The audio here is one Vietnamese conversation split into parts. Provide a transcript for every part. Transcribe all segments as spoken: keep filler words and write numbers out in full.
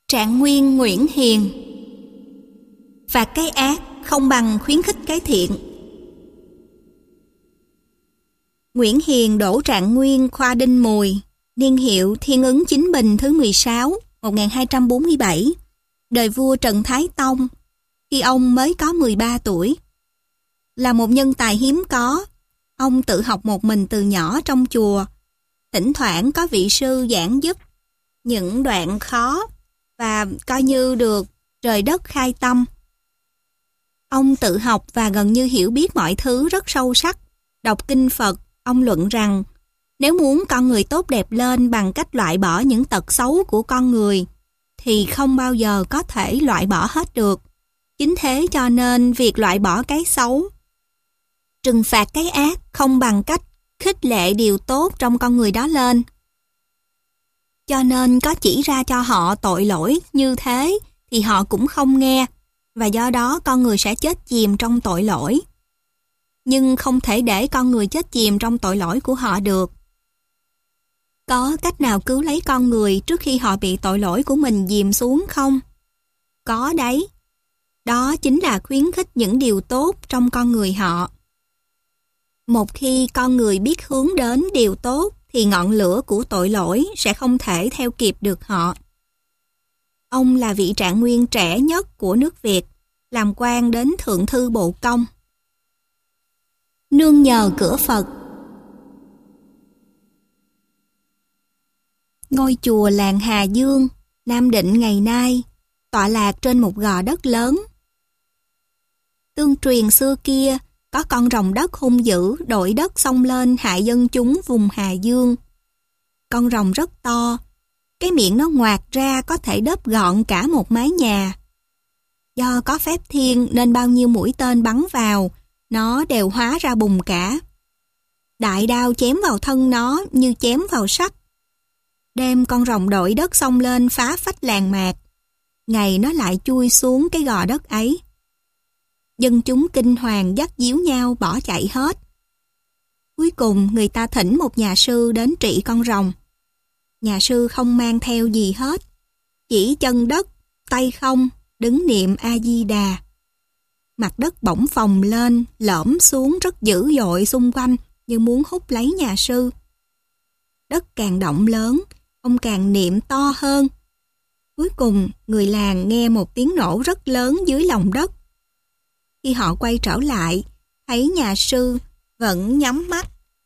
Trạng nguyên Nguyễn Hiền. Phạt cái ác không bằng khuyến khích cái thiện. Nguyễn Hiền đỗ Trạng Nguyên khoa Đinh Mùi, niên hiệu Thiên Ứng Chính Bình thứ mười sáu, một nghìn hai trăm bốn mươi bảy, đời vua Trần Thái Tông, khi ông mới có mười ba tuổi. Là một nhân tài hiếm có, ông tự học một mình từ nhỏ trong chùa, thỉnh thoảng có vị sư giảng giúp những đoạn khó và coi như được trời đất khai tâm. Ông tự học và gần như hiểu biết mọi thứ rất sâu sắc. Đọc kinh Phật, ông luận rằng nếu muốn con người tốt đẹp lên bằng cách loại bỏ những tật xấu của con người, thì không bao giờ có thể loại bỏ hết được. Chính thế cho nên việc loại bỏ cái xấu, trừng phạt cái ác không bằng cách khích lệ điều tốt trong con người đó lên. Cho nên có chỉ ra cho họ tội lỗi như thế thì họ cũng không nghe, và do đó con người sẽ chết chìm trong tội lỗi. Nhưng không thể để con người chết chìm trong tội lỗi của họ được. Có cách nào cứu lấy con người trước khi họ bị tội lỗi của mình dìm xuống không? Có đấy. Đó chính là khuyến khích những điều tốt trong con người họ. Một khi con người biết hướng đến điều tốt thì ngọn lửa của tội lỗi sẽ không thể theo kịp được họ. Ông là vị trạng nguyên trẻ nhất của nước Việt, làm quan đến Thượng thư Bộ Công. Nương nhờ cửa Phật. Ngôi chùa làng Hà Dương, Nam Định ngày nay, tọa lạc trên một gò đất lớn. Tương truyền xưa kia, có con rồng đất hung dữ đội đất xông lên hại dân chúng vùng Hà Dương. Con rồng rất to, cái miệng nó ngoạc ra có thể đớp gọn cả một mái nhà. Do có phép thiên nên bao nhiêu mũi tên bắn vào, nó đều hóa ra bùn cả. Đại đao chém vào thân nó như chém vào sắt. Đêm con rồng đội đất xông lên phá phách làng mạc. Ngày nó lại chui xuống cái gò đất ấy. Dân chúng kinh hoàng dắt díu nhau bỏ chạy hết. Cuối cùng người ta thỉnh một nhà sư đến trị con rồng. Nhà sư không mang theo gì hết, chỉ chân đất, tay không, đứng niệm A-di-đà. Mặt đất bỗng phồng lên, lõm xuống rất dữ dội xung quanh như muốn hút lấy nhà sư. Đất càng động lớn, ông càng niệm to hơn. Cuối cùng người làng nghe một tiếng nổ rất lớn dưới lòng đất. Khi họ quay trở lại, thấy nhà sư vẫn nhắm mắt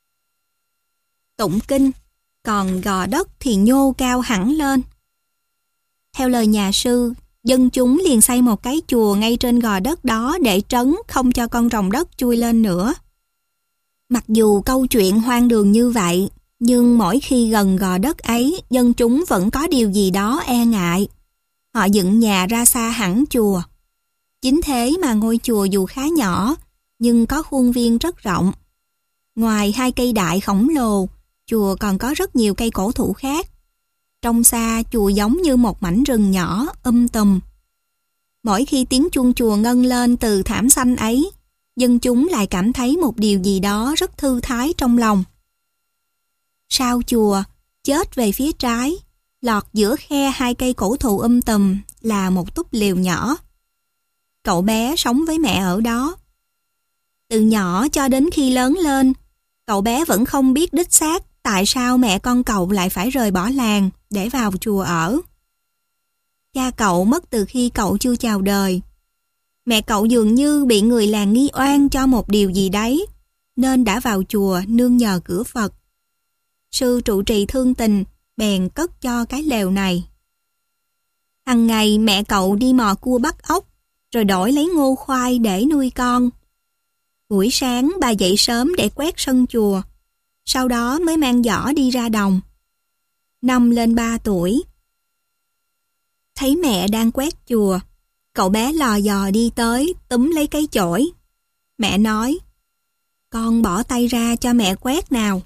tụng kinh, còn gò đất thì nhô cao hẳn lên. Theo lời nhà sư, dân chúng liền xây một cái chùa ngay trên gò đất đó để trấn không cho con rồng đất chui lên nữa. Mặc dù câu chuyện hoang đường như vậy, nhưng mỗi khi gần gò đất ấy, dân chúng vẫn có điều gì đó e ngại. Họ dựng nhà ra xa hẳn chùa. Chính thế mà ngôi chùa dù khá nhỏ, nhưng có khuôn viên rất rộng. Ngoài hai cây đại khổng lồ, chùa còn có rất nhiều cây cổ thụ khác. Trong xa, chùa giống như một mảnh rừng nhỏ, um tùm. Mỗi khi tiếng chuông chùa ngân lên từ thảm xanh ấy, dân chúng lại cảm thấy một điều gì đó rất thư thái trong lòng. Sau chùa, chết về phía trái, lọt giữa khe hai cây cổ thụ um tùm là một túp lều nhỏ. Cậu bé sống với mẹ ở đó. Từ nhỏ cho đến khi lớn lên, cậu bé vẫn không biết đích xác tại sao mẹ con cậu lại phải rời bỏ làng để vào chùa ở. Cha cậu mất từ khi cậu chưa chào đời. Mẹ cậu dường như bị người làng nghi oan cho một điều gì đấy, nên đã vào chùa nương nhờ cửa Phật. Sư trụ trì thương tình, bèn cất cho cái lều này. Hằng ngày mẹ cậu đi mò cua bắt ốc, rồi đổi lấy ngô khoai để nuôi con. Buổi sáng bà dậy sớm để quét sân chùa, sau đó mới mang giỏ đi ra đồng. Năm lên ba tuổi, thấy mẹ đang quét chùa, cậu bé lò dò đi tới túm lấy cái chổi. Mẹ nói, con bỏ tay ra cho mẹ quét nào.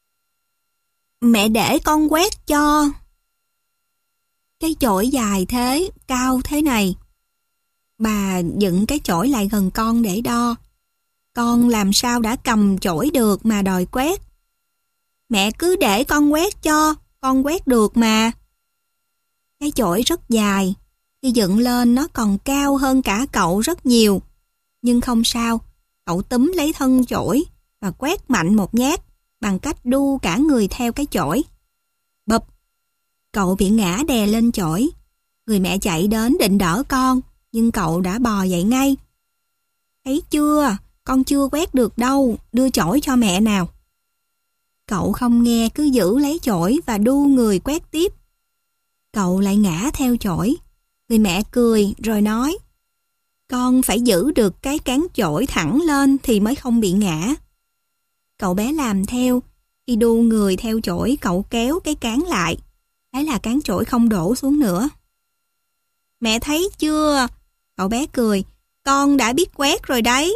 Mẹ để con quét cho. Cái chổi dài thế, cao thế này. Bà dựng cái chổi lại gần con để đo. Con làm sao đã cầm chổi được mà đòi quét. Mẹ cứ để con quét cho, con quét được mà. Cái chổi rất dài. Khi dựng lên nó còn cao hơn cả cậu rất nhiều. Nhưng không sao, cậu túm lấy thân chổi và quét mạnh một nhát bằng cách đu cả người theo cái chổi. Bụp! Cậu bị ngã đè lên chổi. Người mẹ chạy đến định đỡ con, nhưng cậu đã bò dậy ngay. Thấy chưa, con chưa quét được đâu, đưa chổi cho mẹ nào. Cậu không nghe, cứ giữ lấy chổi và đu người quét tiếp. Cậu lại ngã theo chổi. Người mẹ cười rồi nói, con phải giữ được cái cán chổi thẳng lên thì mới không bị ngã. Cậu bé làm theo. Khi đu người theo chổi, cậu kéo cái cán lại. Thế là cán chổi không đổ xuống nữa. Mẹ thấy chưa? Cậu bé cười, con đã biết quét rồi đấy.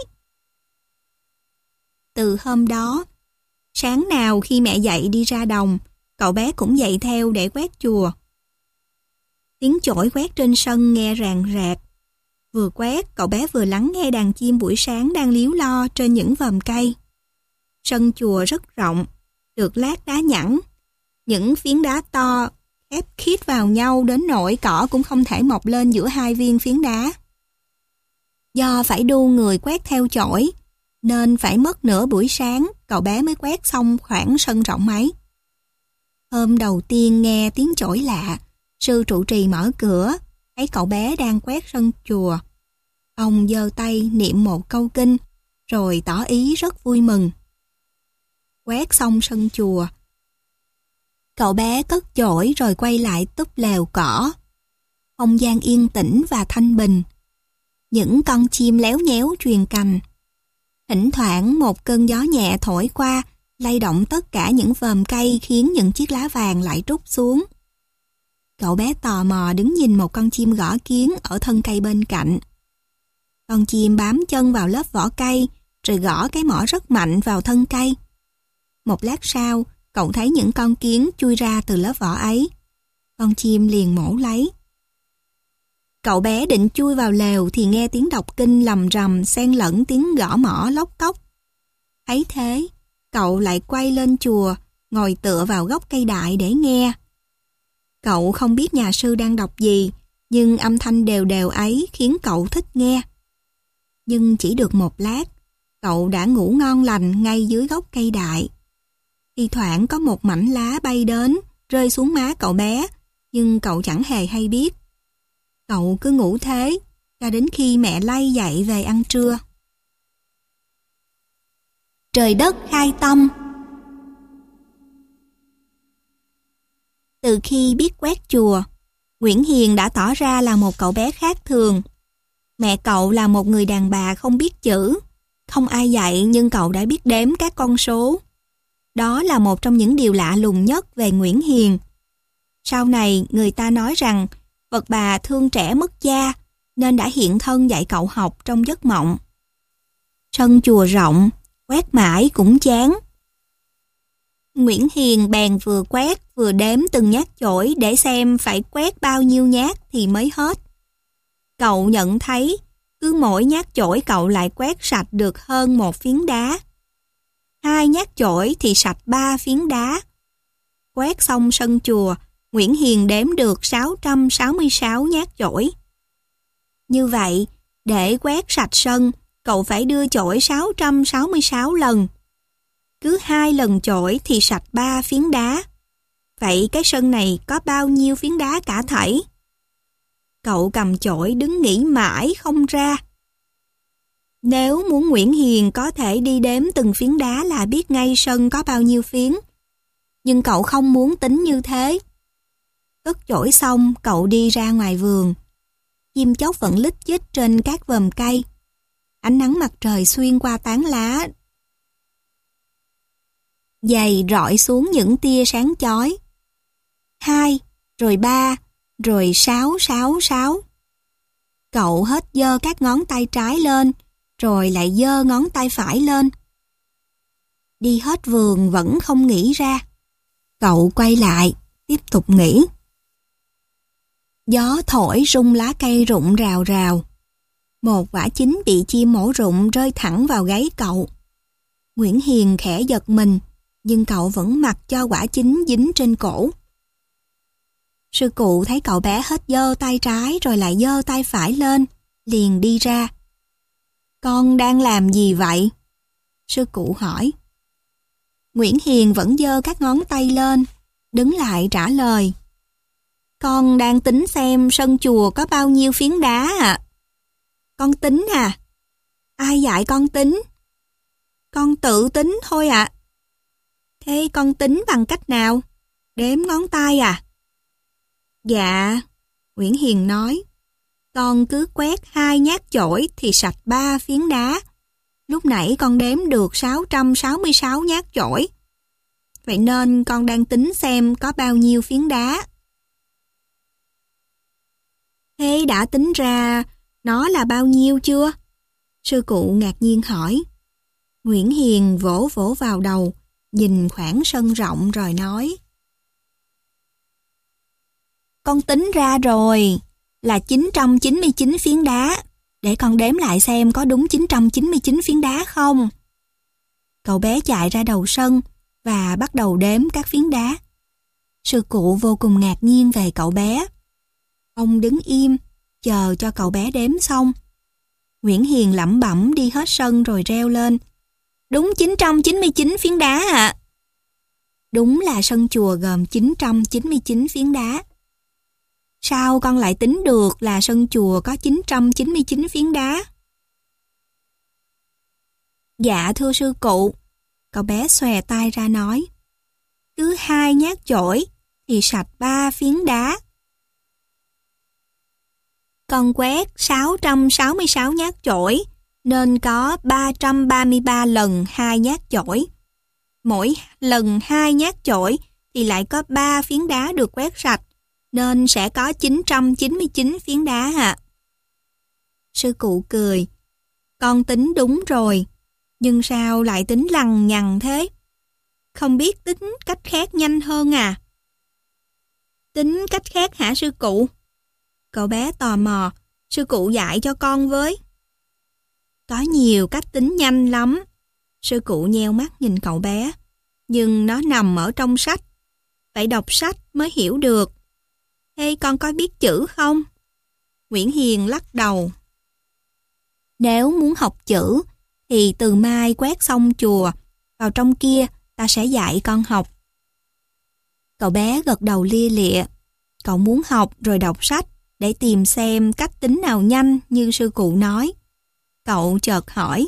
Từ hôm đó, sáng nào khi mẹ dậy đi ra đồng, cậu bé cũng dậy theo để quét chùa. Tiếng chổi quét trên sân nghe ràng rạc. Vừa quét, cậu bé vừa lắng nghe đàn chim buổi sáng đang líu lo trên những vòm cây. Sân chùa rất rộng, được lát đá nhẵn. Những phiến đá to ép khít vào nhau đến nỗi cỏ cũng không thể mọc lên giữa hai viên phiến đá. Do phải đu người quét theo chổi, nên phải mất nửa buổi sáng cậu bé mới quét xong khoảng sân rộng ấy. Hôm đầu tiên nghe tiếng chổi lạ, sư trụ trì mở cửa, thấy cậu bé đang quét sân chùa. Ông giơ tay niệm một câu kinh, rồi tỏ ý rất vui mừng. Quét xong sân chùa, cậu bé cất chổi rồi quay lại túp lều cỏ. Không gian yên tĩnh và thanh bình. Những con chim léo nhéo chuyền cành. Thỉnh thoảng một cơn gió nhẹ thổi qua, lay động tất cả những vòm cây khiến những chiếc lá vàng lại trút xuống. Cậu bé tò mò đứng nhìn một con chim gõ kiến ở thân cây bên cạnh. Con chim bám chân vào lớp vỏ cây, rồi gõ cái mỏ rất mạnh vào thân cây. Một lát sau, cậu thấy những con kiến chui ra từ lớp vỏ ấy. Con chim liền mổ lấy. Cậu bé định chui vào lều thì nghe tiếng đọc kinh lầm rầm xen lẫn tiếng gõ mỏ lóc cóc. Thấy thế, cậu lại quay lên chùa, ngồi tựa vào gốc cây đại để nghe. Cậu không biết nhà sư đang đọc gì, nhưng âm thanh đều đều ấy khiến cậu thích nghe. Nhưng chỉ được một lát, cậu đã ngủ ngon lành ngay dưới gốc cây đại. Thi thoảng có một mảnh lá bay đến, rơi xuống má cậu bé, nhưng cậu chẳng hề hay biết. Cậu cứ ngủ thế, cho đến khi mẹ lay dậy về ăn trưa. Trời đất khai tâm. Từ khi biết quét chùa, Nguyễn Hiền đã tỏ ra là một cậu bé khác thường. Mẹ cậu là một người đàn bà không biết chữ. Không ai dạy nhưng cậu đã biết đếm các con số. Đó là một trong những điều lạ lùng nhất về Nguyễn Hiền. Sau này người ta nói rằng Phật bà thương trẻ mất cha nên đã hiện thân dạy cậu học trong giấc mộng. Sân chùa rộng, quét mãi cũng chán. Nguyễn Hiền bèn vừa quét vừa đếm từng nhát chổi để xem phải quét bao nhiêu nhát thì mới hết. Cậu nhận thấy cứ mỗi nhát chổi cậu lại quét sạch được hơn một phiến đá. Hai nhát chổi thì sạch ba phiến đá. Quét xong sân chùa, Nguyễn Hiền đếm được sáu trăm sáu mươi sáu nhát chổi. Như vậy, để quét sạch sân, cậu phải đưa chổi sáu trăm sáu mươi sáu lần. Cứ hai lần chổi thì sạch ba phiến đá. Vậy cái sân này có bao nhiêu phiến đá cả thảy? Cậu cầm chổi đứng nghĩ mãi không ra. Nếu muốn Nguyễn Hiền có thể đi đếm từng phiến đá là biết ngay sân có bao nhiêu phiến. Nhưng cậu không muốn tính như thế. Cất chổi xong, cậu đi ra ngoài vườn. Chim chóc vẫn lít chích trên các vòm cây. Ánh nắng mặt trời xuyên qua tán lá dày rọi xuống những tia sáng chói. Hai, rồi ba, rồi sáu, sáu, sáu. Cậu hết giơ các ngón tay trái lên, rồi lại giơ ngón tay phải lên. Đi hết vườn vẫn không nghĩ ra. Cậu quay lại, tiếp tục nghĩ. Gió thổi rung lá cây rụng rào rào. Một quả chín bị chim mổ rụng rơi thẳng vào gáy cậu. Nguyễn Hiền khẽ giật mình, nhưng cậu vẫn mặc cho quả chín dính trên cổ. Sư cụ thấy cậu bé hết giơ tay trái rồi lại giơ tay phải lên, liền đi ra. Con đang làm gì vậy? Sư cụ hỏi. Nguyễn Hiền vẫn giơ các ngón tay lên, đứng lại trả lời. Con đang tính xem sân chùa có bao nhiêu phiến đá ạ. À? Con tính à? Ai dạy con tính? Con tự tính thôi ạ. À. Thế con tính bằng cách nào? Đếm ngón tay à? Dạ, Nguyễn Hiền nói. Con cứ quét hai nhát chổi thì sạch ba phiến đá. Lúc nãy con đếm được sáu trăm sáu mươi sáu nhát chổi. Vậy nên con đang tính xem có bao nhiêu phiến đá. Thế đã tính ra nó là bao nhiêu chưa? Sư cụ ngạc nhiên hỏi. Nguyễn Hiền vỗ vỗ vào đầu, nhìn khoảng sân rộng rồi nói. Con tính ra rồi, là chín trăm chín mươi chín phiến đá. Để con đếm lại xem có đúng chín trăm chín mươi chín phiến đá không. Cậu bé chạy ra đầu sân và bắt đầu đếm các phiến đá. Sư cụ vô cùng ngạc nhiên về cậu bé. Ông đứng im, chờ cho cậu bé đếm xong. Nguyễn Hiền lẩm bẩm đi hết sân rồi reo lên. Đúng chín trăm chín mươi chín phiến đá ạ. À. Đúng là sân chùa gồm chín trăm chín mươi chín phiến đá. Sao con lại tính được là sân chùa có chín trăm chín mươi chín phiến đá? Dạ thưa sư cụ, cậu bé xòe tay ra nói. Cứ hai nhát chổi thì sạch ba phiến đá. Con quét sáu trăm sáu mươi sáu nhát chổi nên có ba trăm ba mươi ba lần hai nhát chổi. Mỗi lần hai nhát chổi thì lại có ba phiến đá được quét sạch, nên sẽ có chín trăm chín mươi chín phiến đá ạ. À. Sư cụ cười. Con tính đúng rồi, nhưng sao lại tính lằng nhằng thế? Không biết tính cách khác nhanh hơn à? Tính cách khác hả sư cụ? Cậu bé tò mò, sư cụ dạy cho con với. Có nhiều cách tính nhanh lắm. Sư cụ nheo mắt nhìn cậu bé, nhưng nó nằm ở trong sách. Phải đọc sách mới hiểu được. Thế con có biết chữ không? Nguyễn Hiền lắc đầu. Nếu muốn học chữ, thì từ mai quét xong chùa, vào trong kia ta sẽ dạy con học. Cậu bé gật đầu lia lịa. Cậu muốn học rồi đọc sách để tìm xem cách tính nào nhanh như sư cụ nói. Cậu chợt hỏi.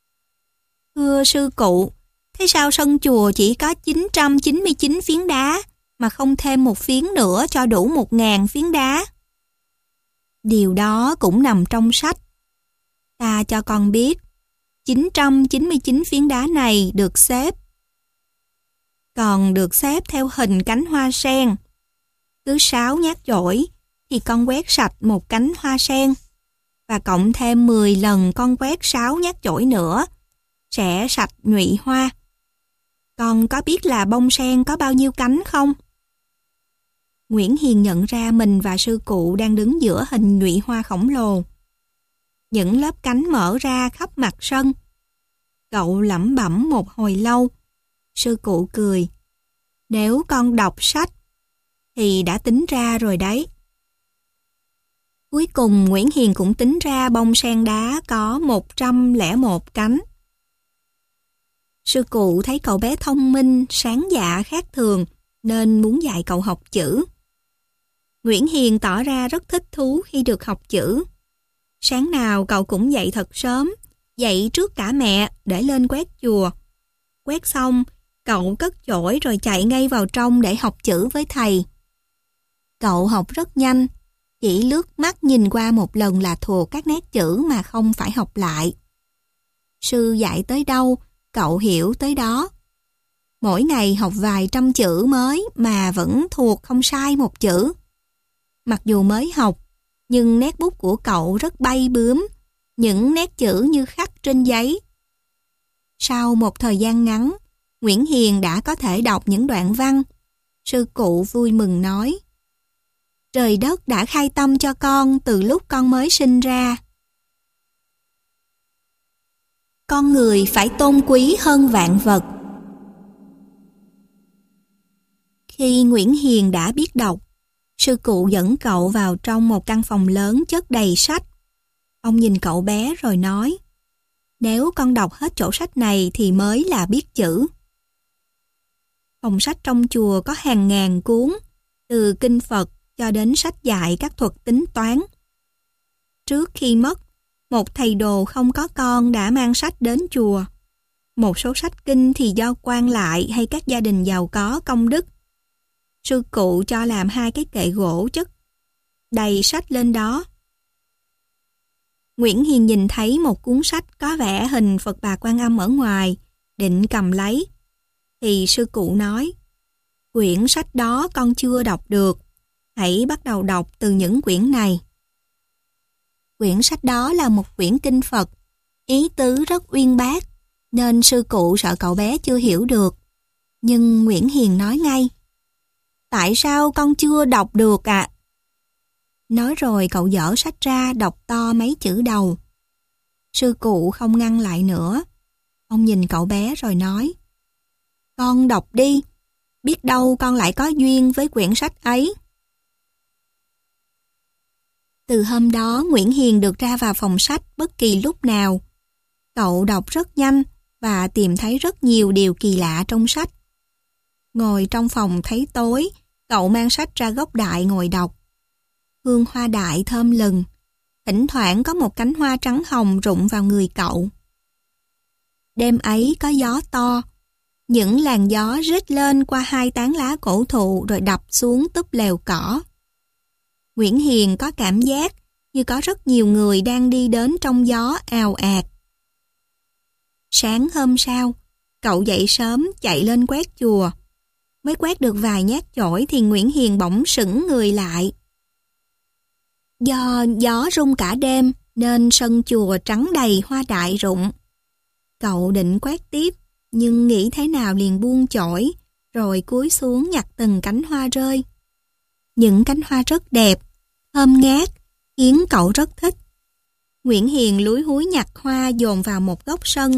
Thưa sư cụ, thế sao sân chùa chỉ có chín trăm chín mươi chín phiến đá mà không thêm một phiến nữa cho đủ một ngàn phiến đá? Điều đó cũng nằm trong sách. Ta cho con biết, chín trăm chín mươi chín phiến đá này được xếp. Còn được xếp theo hình cánh hoa sen. Cứ sáu nhát chổi thì con quét sạch một cánh hoa sen. Và cộng thêm mười lần con quét sáu nhát chổi nữa, sẽ sạch nhụy hoa. Con có biết là bông sen có bao nhiêu cánh không? Nguyễn Hiền nhận ra mình và sư cụ đang đứng giữa hình nhụy hoa khổng lồ. Những lớp cánh mở ra khắp mặt sân. Cậu lẩm bẩm một hồi lâu. Sư cụ cười. Nếu con đọc sách, thì đã tính ra rồi đấy. Cuối cùng Nguyễn Hiền cũng tính ra bông sen đá có một trăm lẻ một cánh. Sư cụ thấy cậu bé thông minh, sáng dạ khác thường, nên muốn dạy cậu học chữ. Nguyễn Hiền tỏ ra rất thích thú khi được học chữ. Sáng nào cậu cũng dậy thật sớm, dậy trước cả mẹ để lên quét chùa. Quét xong, cậu cất chổi rồi chạy ngay vào trong để học chữ với thầy. Cậu học rất nhanh, chỉ lướt mắt nhìn qua một lần là thuộc các nét chữ mà không phải học lại. Sư dạy tới đâu, cậu hiểu tới đó. Mỗi ngày học vài trăm chữ mới mà vẫn thuộc không sai một chữ. Mặc dù mới học, nhưng nét bút của cậu rất bay bướm, những nét chữ như khắc trên giấy. Sau một thời gian ngắn, Nguyễn Hiền đã có thể đọc những đoạn văn. Sư cụ vui mừng nói, trời đất đã khai tâm cho con từ lúc con mới sinh ra. Con người phải tôn quý hơn vạn vật. Khi Nguyễn Hiền đã biết đọc, Sư cụ dẫn cậu vào trong một căn phòng lớn chất đầy sách. Ông nhìn cậu bé rồi nói, nếu con đọc hết chỗ sách này thì mới là biết chữ. Phòng sách trong chùa có hàng ngàn cuốn, từ kinh Phật cho đến sách dạy các thuật tính toán. Trước khi mất, một thầy đồ không có con đã mang sách đến chùa. Một số sách kinh thì do quan lại hay các gia đình giàu có công đức. Sư cụ cho làm hai cái kệ gỗ chất đầy sách lên đó. Nguyễn Hiền nhìn thấy một cuốn sách có vẽ hình Phật Bà Quan Âm ở ngoài, định cầm lấy. Thì sư cụ nói, quyển sách đó con chưa đọc được, hãy bắt đầu đọc từ những quyển này. Quyển sách đó là một quyển kinh Phật, ý tứ rất uyên bác, nên sư cụ sợ cậu bé chưa hiểu được. Nhưng Nguyễn Hiền nói ngay, tại sao con chưa đọc được ạ? À? Nói rồi cậu dở sách ra đọc to mấy chữ đầu. Sư cụ không ngăn lại nữa. Ông nhìn cậu bé rồi nói, con đọc đi, biết đâu con lại có duyên với quyển sách ấy. Từ hôm đó Nguyễn Hiền được ra vào phòng sách bất kỳ lúc nào. Cậu đọc rất nhanh và tìm thấy rất nhiều điều kỳ lạ trong sách. Ngồi trong phòng thấy tối, cậu mang sách ra góc đại ngồi đọc. Hương hoa đại thơm lừng, thỉnh thoảng có một cánh hoa trắng hồng rụng vào người cậu. Đêm ấy có gió to, những làn gió rít lên qua hai tán lá cổ thụ rồi đập xuống túp lều cỏ. Nguyễn Hiền có cảm giác như có rất nhiều người đang đi đến trong gió ào ạt. Sáng hôm sau, cậu dậy sớm chạy lên quét chùa. Mới quét được vài nhát chổi thì Nguyễn Hiền bỗng sững người lại. Do gió rung cả đêm nên sân chùa trắng đầy hoa đại rụng. Cậu định quét tiếp nhưng nghĩ thế nào liền buông chổi rồi cúi xuống nhặt từng cánh hoa rơi. Những cánh hoa rất đẹp, thơm ngát, khiến cậu rất thích. Nguyễn Hiền lúi húi nhặt hoa dồn vào một góc sân.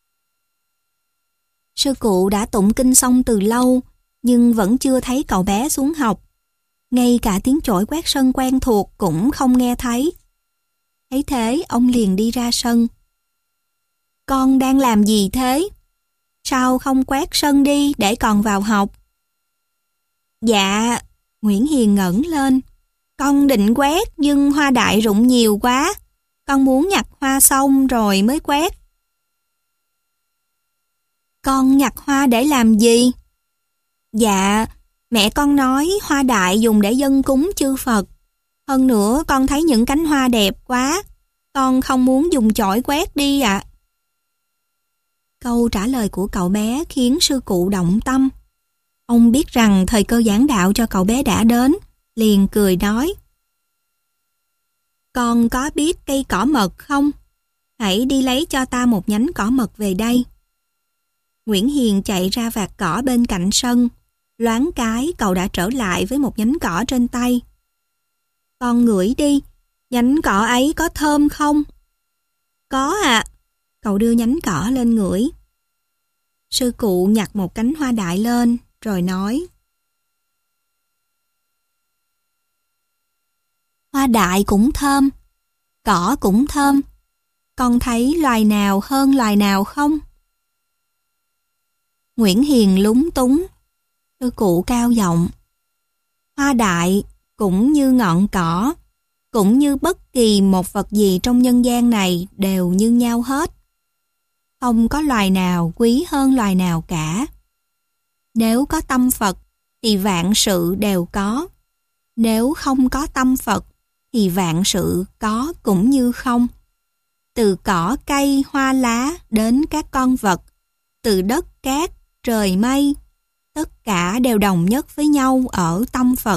Sư cụ đã tụng kinh xong từ lâu, nhưng vẫn chưa thấy cậu bé xuống học. Ngay cả tiếng chổi quét sân quen thuộc cũng không nghe thấy. Thấy thế, ông liền đi ra sân. Con đang làm gì thế? Sao không quét sân đi để còn vào học? Dạ, Nguyễn Hiền ngẩng lên. Con định quét nhưng hoa đại rụng nhiều quá. Con muốn nhặt hoa xong rồi mới quét. Con nhặt hoa để làm gì? Dạ, mẹ con nói hoa đại dùng để dâng cúng chư Phật. Hơn nữa con thấy những cánh hoa đẹp quá. Con không muốn dùng chổi quét đi ạ. À. Câu trả lời của cậu bé khiến sư cụ động tâm. Ông biết rằng thời cơ giảng đạo cho cậu bé đã đến, liền cười nói. Con có biết cây cỏ mật không? Hãy đi lấy cho ta một nhánh cỏ mật về đây. Nguyễn Hiền chạy ra vạt cỏ bên cạnh sân. Loáng cái cậu đã trở lại với một nhánh cỏ trên tay. Con ngửi đi, nhánh cỏ ấy có thơm không? Có ạ. À. Cậu đưa nhánh cỏ lên ngửi. Sư cụ nhặt một cánh hoa đại lên rồi nói. Hoa đại cũng thơm, cỏ cũng thơm. Con thấy loài nào hơn loài nào không? Nguyễn Hiền lúng túng. Sư cụ cao giọng. Hoa đại cũng như ngọn cỏ, cũng như bất kỳ một vật gì trong nhân gian này đều như nhau hết. Không có loài nào quý hơn loài nào cả. Nếu có tâm Phật thì vạn sự đều có. Nếu không có tâm Phật thì vạn sự có cũng như không. Từ cỏ cây hoa lá đến các con vật, từ đất cát trời mây, tất cả đều đồng nhất với nhau ở tâm Phật.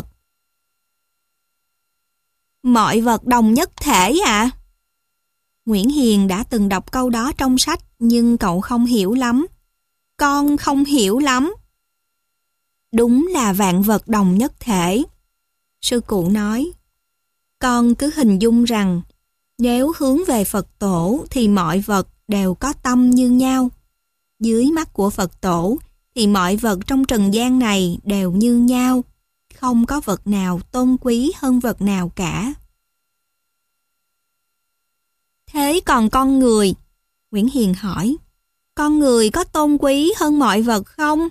Mọi vật đồng nhất thể ạ? À? Nguyễn Hiền đã từng đọc câu đó trong sách nhưng cậu không hiểu lắm. Con không hiểu lắm. Đúng là vạn vật đồng nhất thể. Sư cụ nói. Con cứ hình dung rằng nếu hướng về Phật tổ thì mọi vật đều có tâm như nhau. Dưới mắt của Phật tổ thì mọi vật trong trần gian này đều như nhau, không có vật nào tôn quý hơn vật nào cả. Thế còn con người? Nguyễn Hiền hỏi. Con người có tôn quý hơn mọi vật không?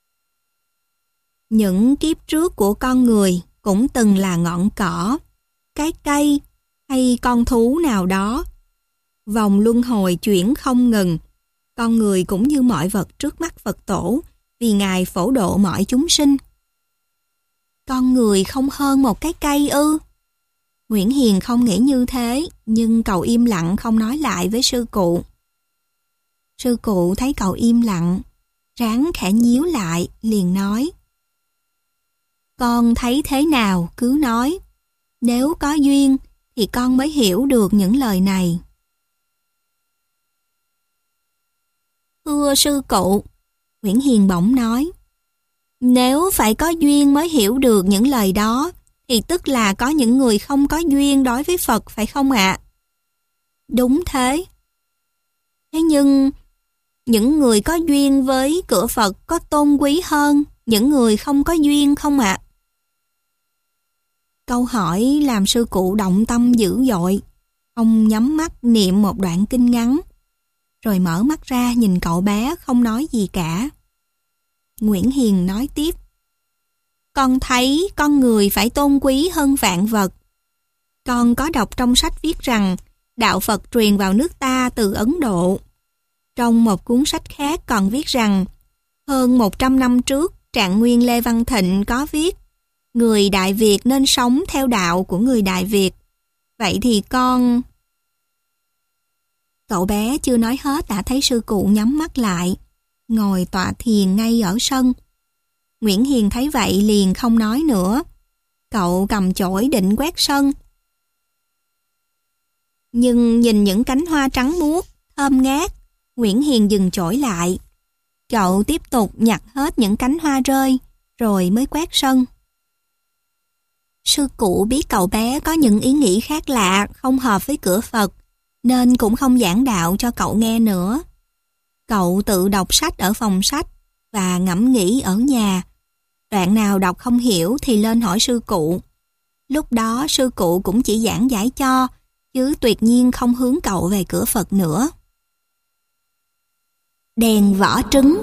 Những kiếp trước của con người cũng từng là ngọn cỏ, cái cây hay con thú nào đó. Vòng luân hồi chuyển không ngừng. Con người cũng như mọi vật trước mắt Phật tổ, vì Ngài phổ độ mọi chúng sinh. Con người không hơn một cái cây ư? Nguyễn Hiền không nghĩ như thế, nhưng cậu im lặng không nói lại với sư cụ. Sư cụ thấy cậu im lặng, trán khẽ nhíu lại, liền nói. Con thấy thế nào cứ nói. Nếu có duyên thì con mới hiểu được những lời này. Thưa sư cụ, Nguyễn Hiền bỗng nói. Nếu phải có duyên mới hiểu được những lời đó, thì tức là có những người không có duyên đối với Phật phải không ạ? Đúng thế. Thế nhưng, những người có duyên với cửa Phật có tôn quý hơn những người không có duyên không ạ? Câu hỏi làm sư cụ động tâm dữ dội. Ông nhắm mắt niệm một đoạn kinh ngắn, rồi mở mắt ra nhìn cậu bé không nói gì cả. Nguyễn Hiền nói tiếp. Con thấy con người phải tôn quý hơn vạn vật. Con có đọc trong sách viết rằng đạo Phật truyền vào nước ta từ Ấn Độ. Trong một cuốn sách khác còn viết rằng hơn một trăm năm trước Trạng Nguyên Lê Văn Thịnh có viết người Đại Việt nên sống theo đạo của người Đại Việt. Vậy thì con... Cậu bé chưa nói hết đã thấy sư cụ nhắm mắt lại, ngồi tọa thiền ngay ở sân. Nguyễn Hiền thấy vậy liền không nói nữa. Cậu cầm chổi định quét sân. Nhưng nhìn những cánh hoa trắng muốt, thơm ngát, Nguyễn Hiền dừng chổi lại. Cậu tiếp tục nhặt hết những cánh hoa rơi, rồi mới quét sân. Sư cụ biết cậu bé có những ý nghĩ khác lạ, không hợp với cửa Phật, nên cũng không giảng đạo cho cậu nghe nữa. Cậu tự đọc sách ở phòng sách và ngẫm nghĩ ở nhà. Đoạn nào đọc không hiểu thì lên hỏi sư cụ. Lúc đó sư cụ cũng chỉ giảng giải cho, chứ tuyệt nhiên không hướng cậu về cửa Phật nữa. Đèn vỏ trứng.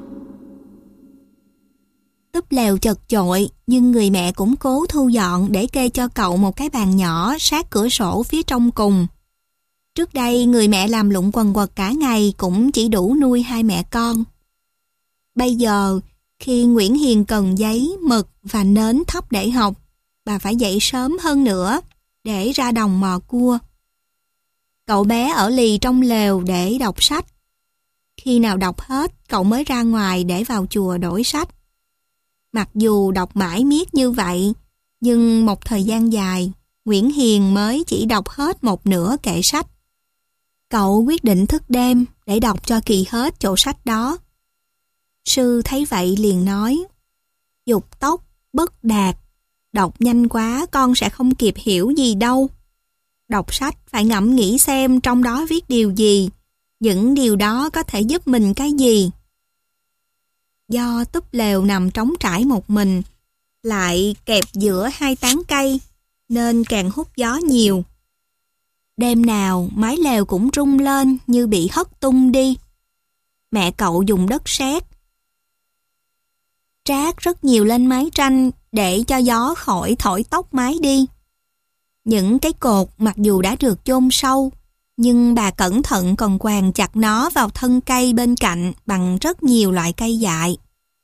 Túp lều chật chội, nhưng người mẹ cũng cố thu dọn để kê cho cậu một cái bàn nhỏ sát cửa sổ phía trong cùng. Trước đây người mẹ làm lụng quần quật cả ngày cũng chỉ đủ nuôi hai mẹ con. Bây giờ, khi Nguyễn Hiền cần giấy, mực và nến thắp để học, bà phải dậy sớm hơn nữa để ra đồng mò cua. Cậu bé ở lì trong lều để đọc sách. Khi nào đọc hết, cậu mới ra ngoài để vào chùa đổi sách. Mặc dù đọc mãi miết như vậy, nhưng một thời gian dài, Nguyễn Hiền mới chỉ đọc hết một nửa kệ sách. Cậu quyết định thức đêm để đọc cho kỳ hết chỗ sách đó. Sư thấy vậy liền nói, dục tốc, bất đạt, đọc nhanh quá con sẽ không kịp hiểu gì đâu. Đọc sách phải ngẫm nghĩ xem trong đó viết điều gì, những điều đó có thể giúp mình cái gì. Do túp lều nằm trống trải một mình, lại kẹp giữa hai tán cây, nên càng hút gió nhiều. Đêm nào mái lều cũng rung lên như bị hất tung đi. Mẹ cậu dùng đất sét trát rất nhiều lên mái tranh để cho gió khỏi thổi tóc mái đi. Những cái cột mặc dù đã được chôn sâu, nhưng bà cẩn thận còn quàng chặt nó vào thân cây bên cạnh bằng rất nhiều loại cây dại.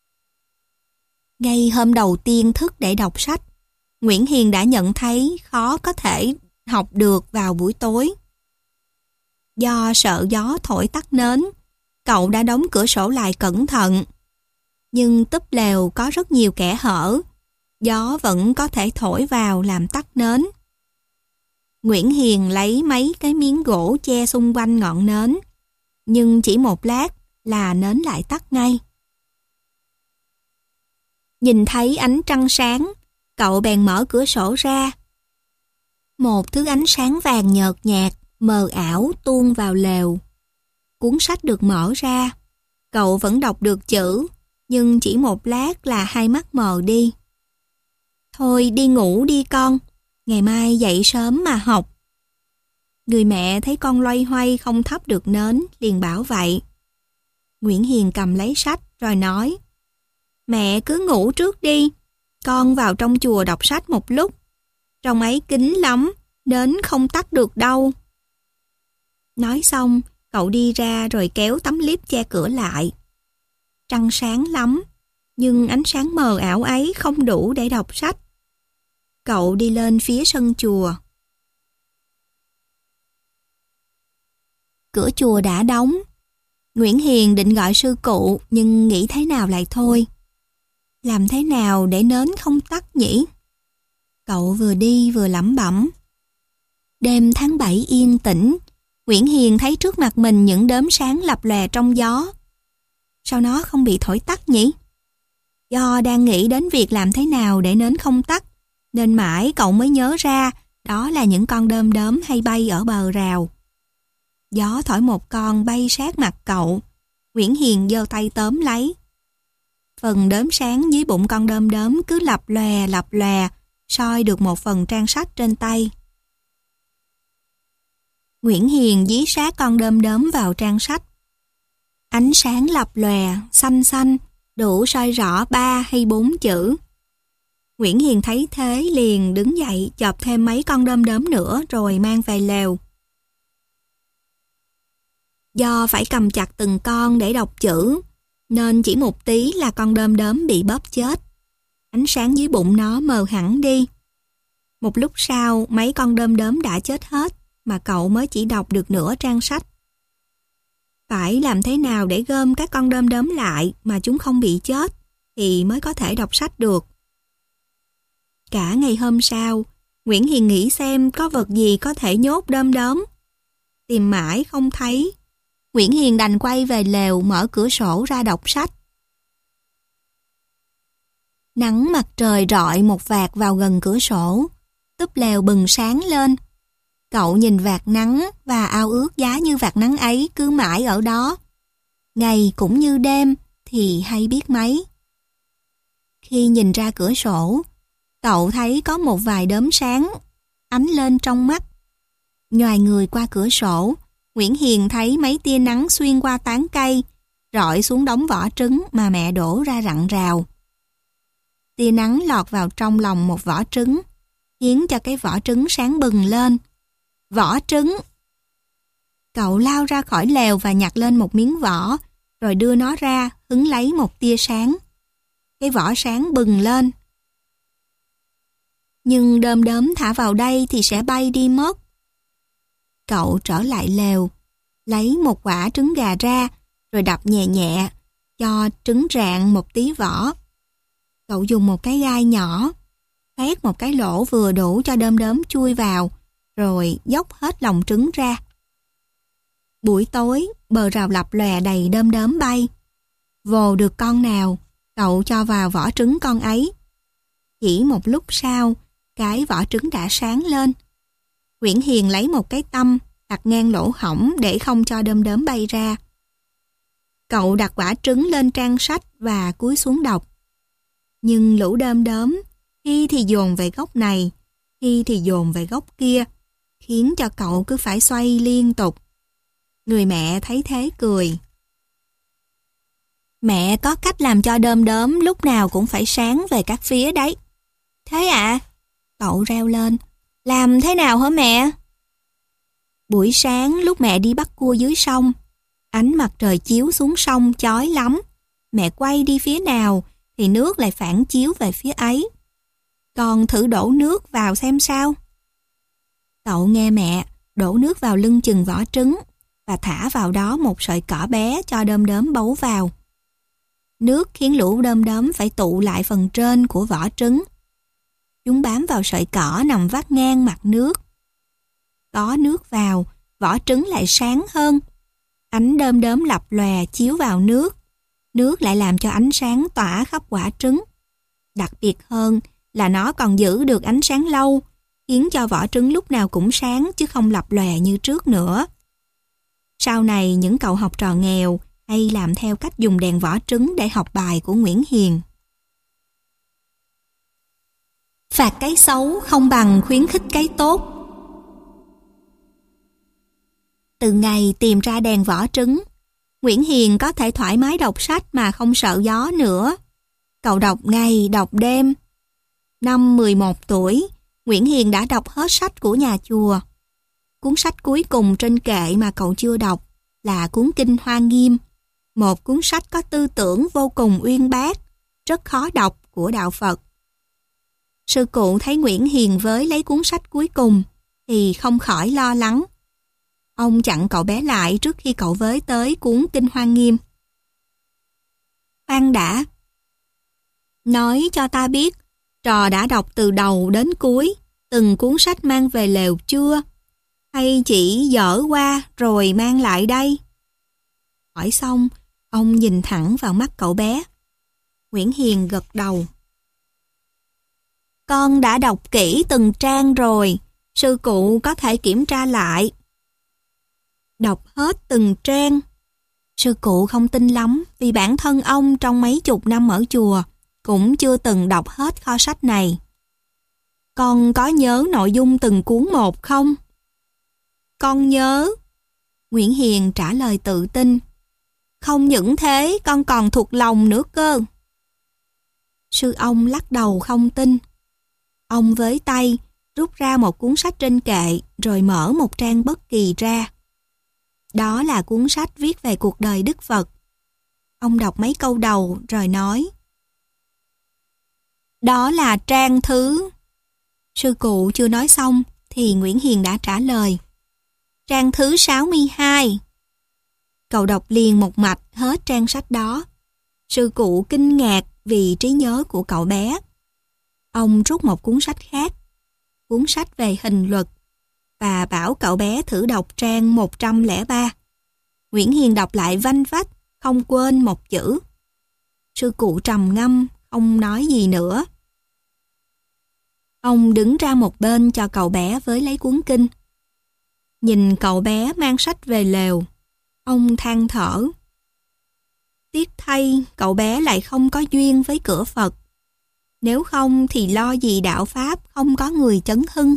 Ngay hôm đầu tiên thức để đọc sách, Nguyễn Hiền đã nhận thấy khó có thể học được vào buổi tối. Do sợ gió thổi tắt nến, cậu đã đóng cửa sổ lại cẩn thận. Nhưng túp lều có rất nhiều kẽ hở, gió vẫn có thể thổi vào làm tắt nến. Nguyễn Hiền lấy mấy cái miếng gỗ che xung quanh ngọn nến, nhưng chỉ một lát là nến lại tắt ngay. Nhìn thấy ánh trăng sáng, cậu bèn mở cửa sổ ra. Một thứ ánh sáng vàng nhợt nhạt, mờ ảo tuôn vào lều. Cuốn sách được mở ra, cậu vẫn đọc được chữ, nhưng chỉ một lát là hai mắt mờ đi. Thôi đi ngủ đi con, ngày mai dậy sớm mà học. Người mẹ thấy con loay hoay không thắp được nến, liền bảo vậy. Nguyễn Hiền cầm lấy sách rồi nói, mẹ cứ ngủ trước đi, con vào trong chùa đọc sách một lúc. Trong ấy kín lắm, nến không tắt được đâu. Nói xong, cậu đi ra rồi kéo tấm liếp che cửa lại. Trăng sáng lắm, nhưng ánh sáng mờ ảo ấy không đủ để đọc sách. Cậu đi lên phía sân chùa. Cửa chùa đã đóng. Nguyễn Hiền định gọi sư cụ nhưng nghĩ thế nào lại thôi. Làm thế nào để nến không tắt nhỉ? Cậu vừa đi vừa lẩm bẩm. Đêm tháng bảy yên tĩnh, Nguyễn Hiền thấy trước mặt mình những đốm sáng lập lòe trong gió. Sao nó không bị thổi tắt nhỉ? Do đang nghĩ đến việc làm thế nào để nến không tắt, nên mãi cậu mới nhớ ra đó là những con đom đóm hay bay ở bờ rào. Gió thổi một con bay sát mặt cậu. Nguyễn Hiền giơ tay tóm lấy. Phần đốm sáng dưới bụng con đom đóm cứ lập lòe lập lòe, soi được một phần trang sách trên tay. Nguyễn Hiền dí sát con đom đóm vào trang sách. Ánh sáng lập lòe, xanh xanh, đủ soi rõ ba hay bốn chữ. Nguyễn Hiền thấy thế liền đứng dậy chộp thêm mấy con đom đóm nữa rồi mang về lều. Do phải cầm chặt từng con để đọc chữ, nên chỉ một tí là con đom đóm bị bóp chết. Ánh sáng dưới bụng nó mờ hẳn đi. Một lúc sau, mấy con đom đóm đã chết hết, mà cậu mới chỉ đọc được nửa trang sách. Phải làm thế nào để gom các con đom đóm lại mà chúng không bị chết, thì mới có thể đọc sách được. Cả ngày hôm sau, Nguyễn Hiền nghĩ xem có vật gì có thể nhốt đom đóm. Tìm mãi không thấy. Nguyễn Hiền đành quay về lều mở cửa sổ ra đọc sách. Nắng mặt trời rọi một vạt vào gần cửa sổ, túp lều bừng sáng lên. Cậu nhìn vạt nắng và ao ước giá như vạt nắng ấy cứ mãi ở đó. Ngày cũng như đêm thì hay biết mấy. Khi nhìn ra cửa sổ, cậu thấy có một vài đốm sáng ánh lên trong mắt. Nhoài người qua cửa sổ, Nguyễn Hiền thấy mấy tia nắng xuyên qua tán cây, rọi xuống đống vỏ trứng mà mẹ đổ ra rặng rào. Tia nắng lọt vào trong lòng một vỏ trứng, khiến cho cái vỏ trứng sáng bừng lên. Vỏ trứng! Cậu lao ra khỏi lều và nhặt lên một miếng vỏ, rồi đưa nó ra, hứng lấy một tia sáng. Cái vỏ sáng bừng lên. Nhưng đom đóm thả vào đây thì sẽ bay đi mất. Cậu trở lại lều, lấy một quả trứng gà ra, rồi đập nhẹ nhẹ, cho trứng rạn một tí vỏ. Cậu dùng một cái gai nhỏ, khoét một cái lỗ vừa đủ cho đom đóm chui vào, rồi dốc hết lòng trứng ra. Buổi tối, bờ rào lập lòe đầy đom đóm bay. Vồ được con nào, cậu cho vào vỏ trứng con ấy. Chỉ một lúc sau, cái vỏ trứng đã sáng lên. Nguyễn Hiền lấy một cái tăm, đặt ngang lỗ hổng để không cho đom đóm bay ra. Cậu đặt quả trứng lên trang sách và cúi xuống đọc. Nhưng lũ đom đóm, khi thì dồn về góc này, khi thì dồn về góc kia, khiến cho cậu cứ phải xoay liên tục. Người mẹ thấy thế cười. Mẹ có cách làm cho đom đóm lúc nào cũng phải sáng về các phía đấy. Thế ạ? À? Cậu reo lên. Làm thế nào hả mẹ? Buổi sáng lúc mẹ đi bắt cua dưới sông, ánh mặt trời chiếu xuống sông chói lắm. Mẹ quay đi phía nào thì nước lại phản chiếu về phía ấy. Con thử đổ nước vào xem sao. Cậu nghe mẹ đổ nước vào lưng chừng vỏ trứng và thả vào đó một sợi cỏ bé cho đom đóm bấu vào. Nước khiến lũ đom đóm phải tụ lại phần trên của vỏ trứng. Chúng bám vào sợi cỏ nằm vắt ngang mặt nước. Có nước vào, vỏ trứng lại sáng hơn. Ánh đom đóm lập lòe chiếu vào nước. Nước lại làm cho ánh sáng tỏa khắp quả trứng. Đặc biệt hơn là nó còn giữ được ánh sáng lâu, khiến cho vỏ trứng lúc nào cũng sáng chứ không lập lòe như trước nữa. Sau này những cậu học trò nghèo hay làm theo cách dùng đèn vỏ trứng để học bài của Nguyễn Hiền. Phạt cái xấu không bằng khuyến khích cái tốt. Từ ngày tìm ra đèn vỏ trứng, Nguyễn Hiền có thể thoải mái đọc sách mà không sợ gió nữa. Cậu đọc ngày, đọc đêm. Năm mười một tuổi, Nguyễn Hiền đã đọc hết sách của nhà chùa. Cuốn sách cuối cùng trên kệ mà cậu chưa đọc là cuốn Kinh Hoa Nghiêm, một cuốn sách có tư tưởng vô cùng uyên bác, rất khó đọc của đạo Phật. Sư cụ thấy Nguyễn Hiền với lấy cuốn sách cuối cùng thì không khỏi lo lắng. Ông chặn cậu bé lại trước khi cậu với tới cuốn Kinh Hoa Nghiêm. Khoan đã, nói cho ta biết, trò đã đọc từ đầu đến cuối, từng cuốn sách mang về lều chưa? Hay chỉ dở qua rồi mang lại đây? Hỏi xong, ông nhìn thẳng vào mắt cậu bé. Nguyễn Hiền gật đầu. Con đã đọc kỹ từng trang rồi, sư cụ có thể kiểm tra lại. Đọc hết từng trang. Sư cụ không tin lắm vì bản thân ông trong mấy chục năm ở chùa cũng chưa từng đọc hết kho sách này. Con có nhớ nội dung từng cuốn một không? Con nhớ. Nguyễn Hiền trả lời tự tin. Không những thế, con còn thuộc lòng nữa cơ. Sư ông lắc đầu không tin. Ông với tay rút ra một cuốn sách trên kệ rồi mở một trang bất kỳ ra. Đó là cuốn sách viết về cuộc đời Đức Phật. Ông đọc mấy câu đầu rồi nói. Đó là trang thứ... Sư cụ chưa nói xong thì Nguyễn Hiền đã trả lời. Trang thứ sáu mươi hai. Cậu đọc liền một mạch hết trang sách đó. Sư cụ kinh ngạc vì trí nhớ của cậu bé. Ông rút một cuốn sách khác, cuốn sách về hình luật, và bảo cậu bé thử đọc trang một trăm lẻ ba. Nguyễn Hiền đọc lại vanh vách, không quên một chữ. Sư cụ trầm ngâm, không nói gì nữa. Ông đứng ra một bên cho cậu bé với lấy cuốn kinh. Nhìn cậu bé mang sách về lều, ông than thở. Tiếc thay, cậu bé lại không có duyên với cửa Phật. Nếu không thì lo gì đạo Pháp không có người chấn hưng.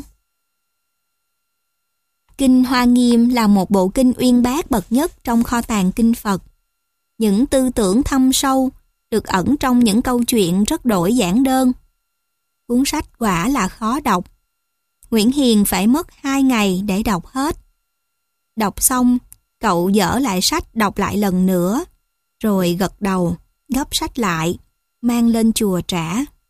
Kinh Hoa Nghiêm là một bộ kinh uyên bác bậc nhất trong kho tàng kinh Phật. Những tư tưởng thâm sâu được ẩn trong những câu chuyện rất đổi giản đơn. Cuốn sách quả là khó đọc. Nguyễn Hiền phải mất hai ngày để đọc hết. Đọc xong, cậu dở lại sách đọc lại lần nữa, rồi gật đầu, gấp sách lại, mang lên chùa trả.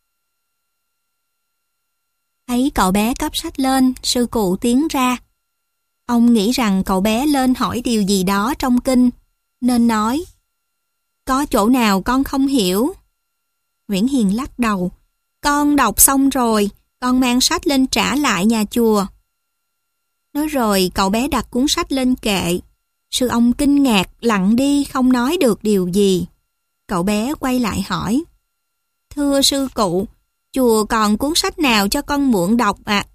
Thấy cậu bé cắp sách lên, sư cụ tiến ra. Ông nghĩ rằng cậu bé lên hỏi điều gì đó trong kinh, nên nói, có chỗ nào con không hiểu? Nguyễn Hiền lắc đầu, con đọc xong rồi, con mang sách lên trả lại nhà chùa. Nói rồi cậu bé đặt cuốn sách lên kệ. Sư ông kinh ngạc, lặng đi không nói được điều gì. Cậu bé quay lại hỏi, thưa sư cụ, chùa còn cuốn sách nào cho con mượn đọc ạ? À?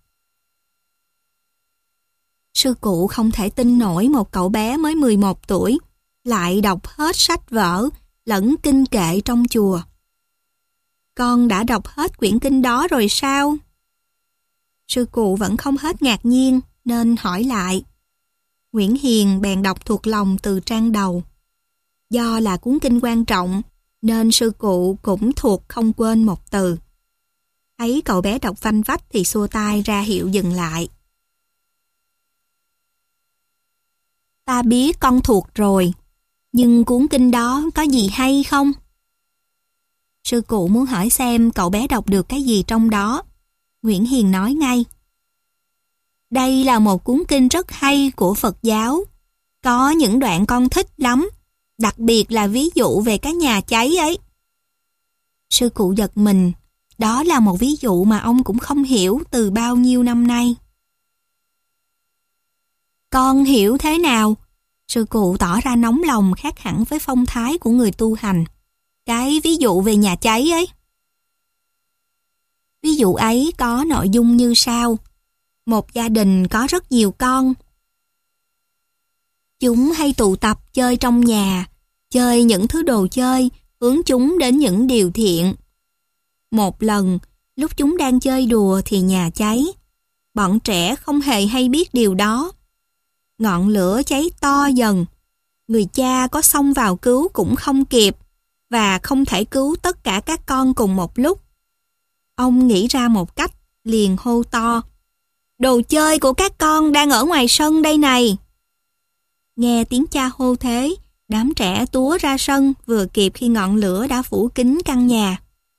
Sư cụ không thể tin nổi một cậu bé mới mười một tuổi lại đọc hết sách vở lẫn kinh kệ trong chùa. Con đã đọc hết quyển kinh đó rồi sao? Sư cụ vẫn không hết ngạc nhiên nên hỏi lại. Nguyễn Hiền bèn đọc thuộc lòng từ trang đầu. Do là cuốn kinh quan trọng nên sư cụ cũng thuộc không quên một từ. Thấy cậu bé đọc vanh vách thì xua tay ra hiệu dừng lại. Ta biết con thuộc rồi, nhưng cuốn kinh đó có gì hay không? Sư cụ muốn hỏi xem cậu bé đọc được cái gì trong đó. Nguyễn Hiền nói ngay. Đây là một cuốn kinh rất hay của Phật giáo. Có những đoạn con thích lắm, đặc biệt là ví dụ về cái nhà cháy ấy. Sư cụ giật mình. Đó là một ví dụ mà ông cũng không hiểu từ bao nhiêu năm nay. Con hiểu thế nào? Sư cụ tỏ ra nóng lòng khác hẳn với phong thái của người tu hành. Cái ví dụ về nhà cháy ấy. Ví dụ ấy có nội dung như sau. Một gia đình có rất nhiều con. Chúng hay tụ tập chơi trong nhà, chơi những thứ đồ chơi, hướng chúng đến những điều thiện. Một lần, Lúc chúng đang chơi đùa thì nhà cháy. Bọn trẻ không hề hay biết điều đó. Ngọn lửa cháy to dần. Người cha có xông vào cứu cũng không kịp và không thể cứu tất cả các con cùng một lúc. Ông nghĩ ra một cách, liền hô to: "Đồ chơi của các con đang ở ngoài sân đây này!" Nghe tiếng cha hô thế, đám trẻ túa ra sân vừa kịp khi ngọn lửa đã phủ kín căn nhà.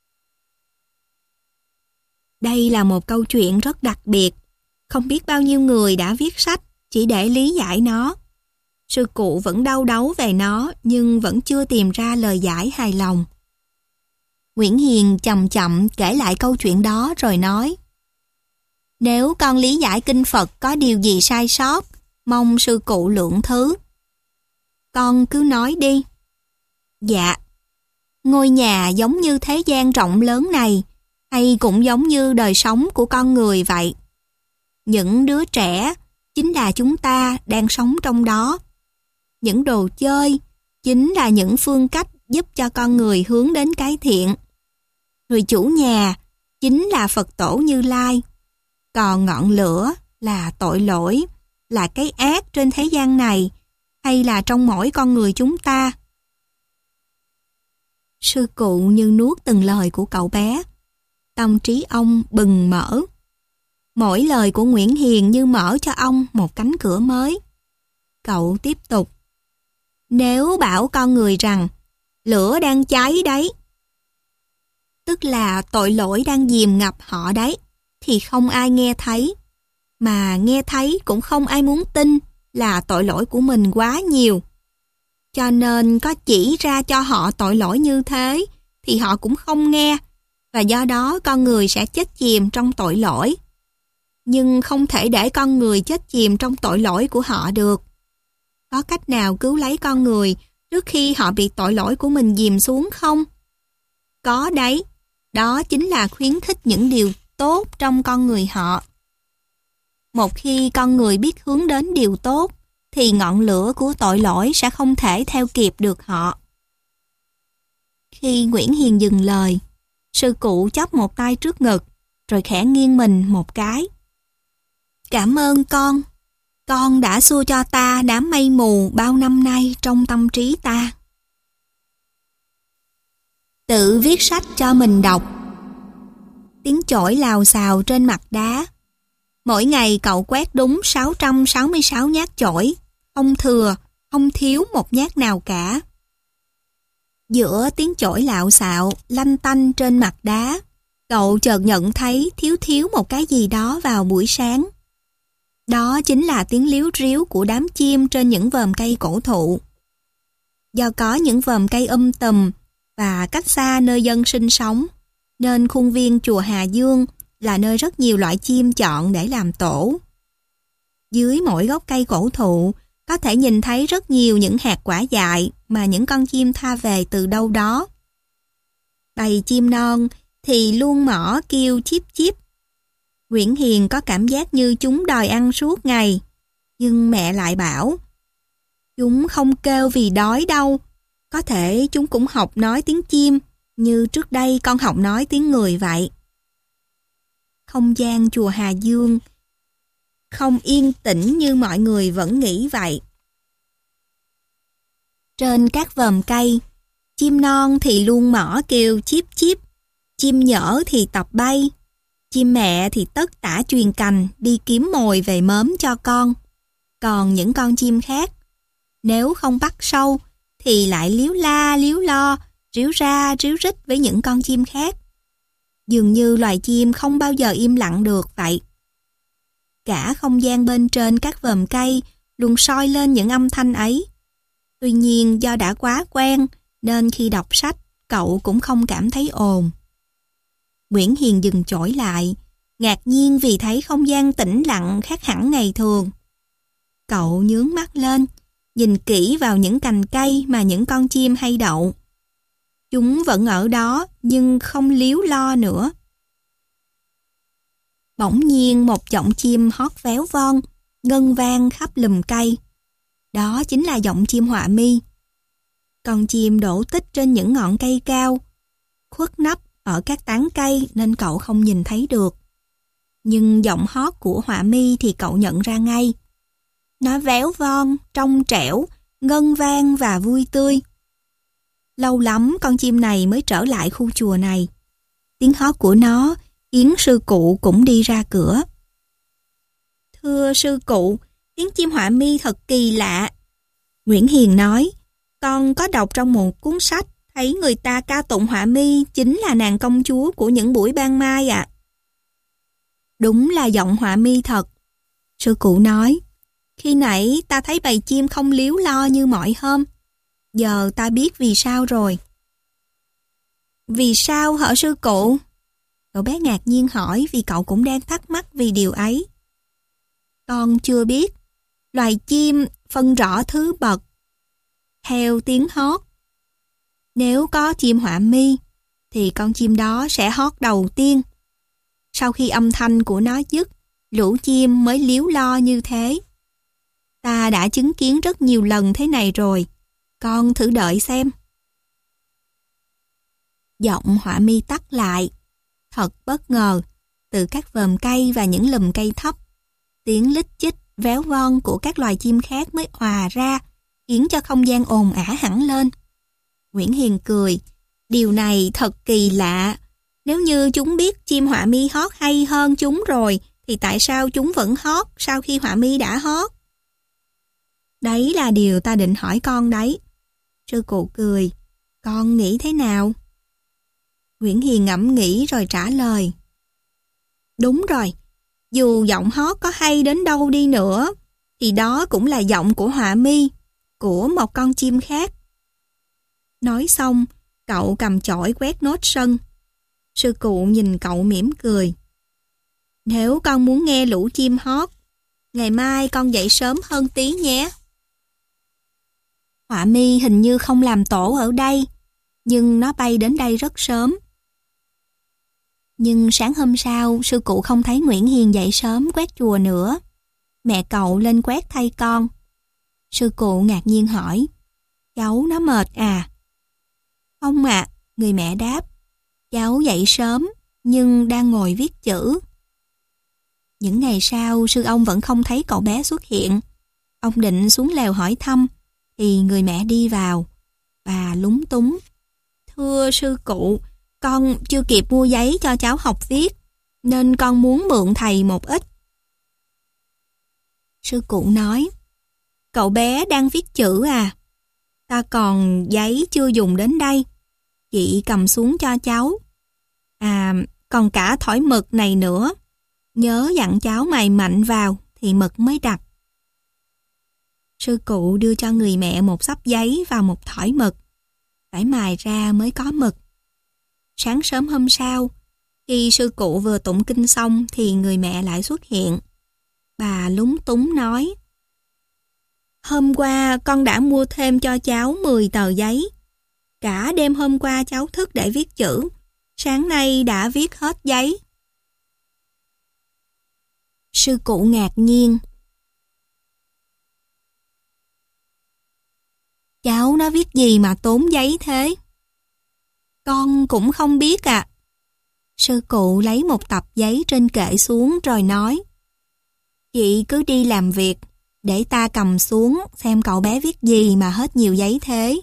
Đây là một câu chuyện rất đặc biệt. Không biết bao nhiêu người đã viết sách chỉ để lý giải nó. Sư cụ vẫn đau đáu về nó nhưng vẫn chưa tìm ra lời giải hài lòng. Nguyễn Hiền chậm chậm kể lại câu chuyện đó rồi nói: "Nếu con lý giải kinh Phật có điều gì sai sót, mong sư cụ lượng thứ." "Con cứ nói đi." "Dạ, ngôi nhà giống như thế gian rộng lớn này, hay cũng giống như đời sống của con người vậy. Những đứa trẻ chính là chúng ta đang sống trong đó. Những đồ chơi chính là những phương cách giúp cho con người hướng đến cái thiện. Người chủ nhà chính là Phật tổ Như Lai. Còn ngọn lửa là tội lỗi, là cái ác trên thế gian này, hay là trong mỗi con người chúng ta?" Sư cụ như nuốt từng lời của cậu bé. Tâm trí ông bừng mở. Mỗi lời của Nguyễn Hiền như mở cho ông một cánh cửa mới. Cậu tiếp tục: "Nếu bảo con người rằng lửa đang cháy đấy, tức là tội lỗi đang dìm ngập họ đấy, thì không ai nghe thấy. Mà nghe thấy cũng không ai muốn tin là tội lỗi của mình quá nhiều. Cho nên có chỉ ra cho họ tội lỗi như thế thì họ cũng không nghe, và do đó con người sẽ chết chìm trong tội lỗi. Nhưng không thể để con người chết chìm trong tội lỗi của họ được. Có cách nào cứu lấy con người trước khi họ bị tội lỗi của mình dìm xuống không? Có đấy, đó chính là khuyến khích những điều tốt trong con người họ. Một khi con người biết hướng đến điều tốt, thì ngọn lửa của tội lỗi sẽ không thể theo kịp được họ." Khi Nguyễn Hiền dừng lời, sư cụ chắp một tay trước ngực, rồi khẽ nghiêng mình một cái. "Cảm ơn con. Con đã xua cho ta đám mây mù bao năm nay trong tâm trí ta." Tự viết sách cho mình đọc. Tiếng chổi lào xào trên mặt đá. Mỗi ngày cậu quét đúng sáu trăm sáu mươi sáu nhát chổi, không thừa, không thiếu một nhát nào cả. Giữa tiếng chổi lạo xạo, lanh tanh trên mặt đá, cậu chợt nhận thấy thiếu thiếu một cái gì đó vào buổi sáng. Đó chính là tiếng líu ríu của đám chim trên những vòm cây cổ thụ. Do có những vòm cây um tùm và cách xa nơi dân sinh sống, nên khuôn viên chùa Hà Dương là nơi rất nhiều loại chim chọn để làm tổ. Dưới mỗi gốc cây cổ thụ có thể nhìn thấy rất nhiều những hạt quả dại mà những con chim tha về từ đâu đó. Bầy chim non thì luôn mỏ kêu chíp chíp. Nguyễn Hiền có cảm giác như chúng đòi ăn suốt ngày, nhưng mẹ lại bảo: "Chúng không kêu vì đói đâu, có thể chúng cũng học nói tiếng chim như trước đây con học nói tiếng người vậy." Không gian chùa Hà Dương không yên tĩnh như mọi người vẫn nghĩ vậy. Trên các vòm cây, chim non thì luôn mỏ kêu chíp chíp, chim nhỡ thì tập bay, chim mẹ thì tất tả chuyền cành đi kiếm mồi về mớm cho con. Còn những con chim khác, nếu không bắt sâu thì lại líu la líu lo, ríu ra ríu rít với những con chim khác. Dường như loài chim không bao giờ im lặng được vậy. Cả không gian bên trên các vòm cây luôn soi lên những âm thanh ấy. Tuy nhiên do đã quá quen nên khi đọc sách cậu cũng không cảm thấy ồn. Nguyễn Hiền dừng chổi lại, ngạc nhiên vì thấy không gian tĩnh lặng khác hẳn ngày thường. Cậu nhướng mắt lên, nhìn kỹ vào những cành cây mà những con chim hay đậu. Chúng vẫn ở đó nhưng không líu lo nữa. Bỗng nhiên một giọng chim hót véo von, ngân vang khắp lùm cây. Đó chính là giọng chim họa mi. Con chim đổ tích trên những ngọn cây cao, khuất nấp ở các tán cây nên cậu không nhìn thấy được. Nhưng giọng hót của họa mi thì cậu nhận ra ngay. Nó véo von, trong trẻo, ngân vang và vui tươi. Lâu lắm con chim này mới trở lại khu chùa này. Tiếng hót của nó khiến sư cụ cũng đi ra cửa. Thưa sư cụ, tiếng chim họa mi thật kỳ lạ. Nguyễn Hiền nói, con có đọc trong một cuốn sách thấy người ta ca tụng họa mi chính là nàng công chúa của những buổi ban mai ạ. À. Đúng là giọng họa mi thật. Sư cụ nói, khi nãy ta thấy bầy chim không líu lo như mọi hôm. Giờ ta biết vì sao rồi. Vì sao hả sư cụ? Cậu bé ngạc nhiên hỏi vì cậu cũng đang thắc mắc vì điều ấy. Con chưa biết. Loài chim phân rõ thứ bậc theo tiếng hót. Nếu có chim họa mi thì con chim đó sẽ hót đầu tiên. Sau khi âm thanh của nó dứt, lũ chim mới líu lo như thế. Ta đã chứng kiến rất nhiều lần thế này rồi. Con thử đợi xem. Giọng họa mi tắt lại. Thật bất ngờ, từ các vòm cây và những lùm cây thấp, tiếng lít chích, véo von của các loài chim khác mới hòa ra, khiến cho không gian ồn ả hẳn lên. Nguyễn Hiền cười, điều này thật kỳ lạ. Nếu như chúng biết chim họa mi hót hay hơn chúng rồi, thì tại sao chúng vẫn hót sau khi họa mi đã hót? Đấy là điều ta định hỏi con đấy. Sư cụ cười, con nghĩ thế nào? Nguyễn Hiền ngẫm nghĩ rồi trả lời. Đúng rồi, dù giọng hót có hay đến đâu đi nữa, thì đó cũng là giọng của họa mi, của một con chim khác. Nói xong, cậu cầm chổi quét nốt sân. Sư cụ nhìn cậu mỉm cười. Nếu con muốn nghe lũ chim hót, ngày mai con dậy sớm hơn tí nhé. Họa mi hình như không làm tổ ở đây, nhưng nó bay đến đây rất sớm. Nhưng sáng hôm sau, sư cụ không thấy Nguyễn Hiền dậy sớm quét chùa nữa. Mẹ cậu lên quét thay con. Sư cụ ngạc nhiên hỏi, cháu nó mệt à? Không ạ, à, người mẹ đáp, cháu dậy sớm nhưng đang ngồi viết chữ. Những ngày sau, sư ông vẫn không thấy cậu bé xuất hiện. Ông định xuống lều hỏi thăm, thì người mẹ đi vào. Bà lúng túng. Thưa sư cụ, con chưa kịp mua giấy cho cháu học viết, nên con muốn mượn thầy một ít. Sư cụ nói, cậu bé đang viết chữ à? Ta còn giấy chưa dùng đến đây. Chị cầm xuống cho cháu. À, còn cả thỏi mực này nữa. Nhớ dặn cháu mài mạnh vào thì mực mới đặc. Sư cụ đưa cho người mẹ một xấp giấy và một thỏi mực. Phải mài ra mới có mực. Sáng sớm hôm sau, khi sư cụ vừa tụng kinh xong thì người mẹ lại xuất hiện. Bà lúng túng nói, hôm qua con đã mua thêm cho cháu mười tờ giấy. Cả đêm hôm qua cháu thức để viết chữ. Sáng nay đã viết hết giấy. Sư cụ ngạc nhiên. Cháu nó viết gì mà tốn giấy thế? Con cũng không biết ạ. À. Sư cụ lấy một tập giấy trên kệ xuống rồi nói, chị cứ đi làm việc, để ta cầm xuống xem cậu bé viết gì mà hết nhiều giấy thế.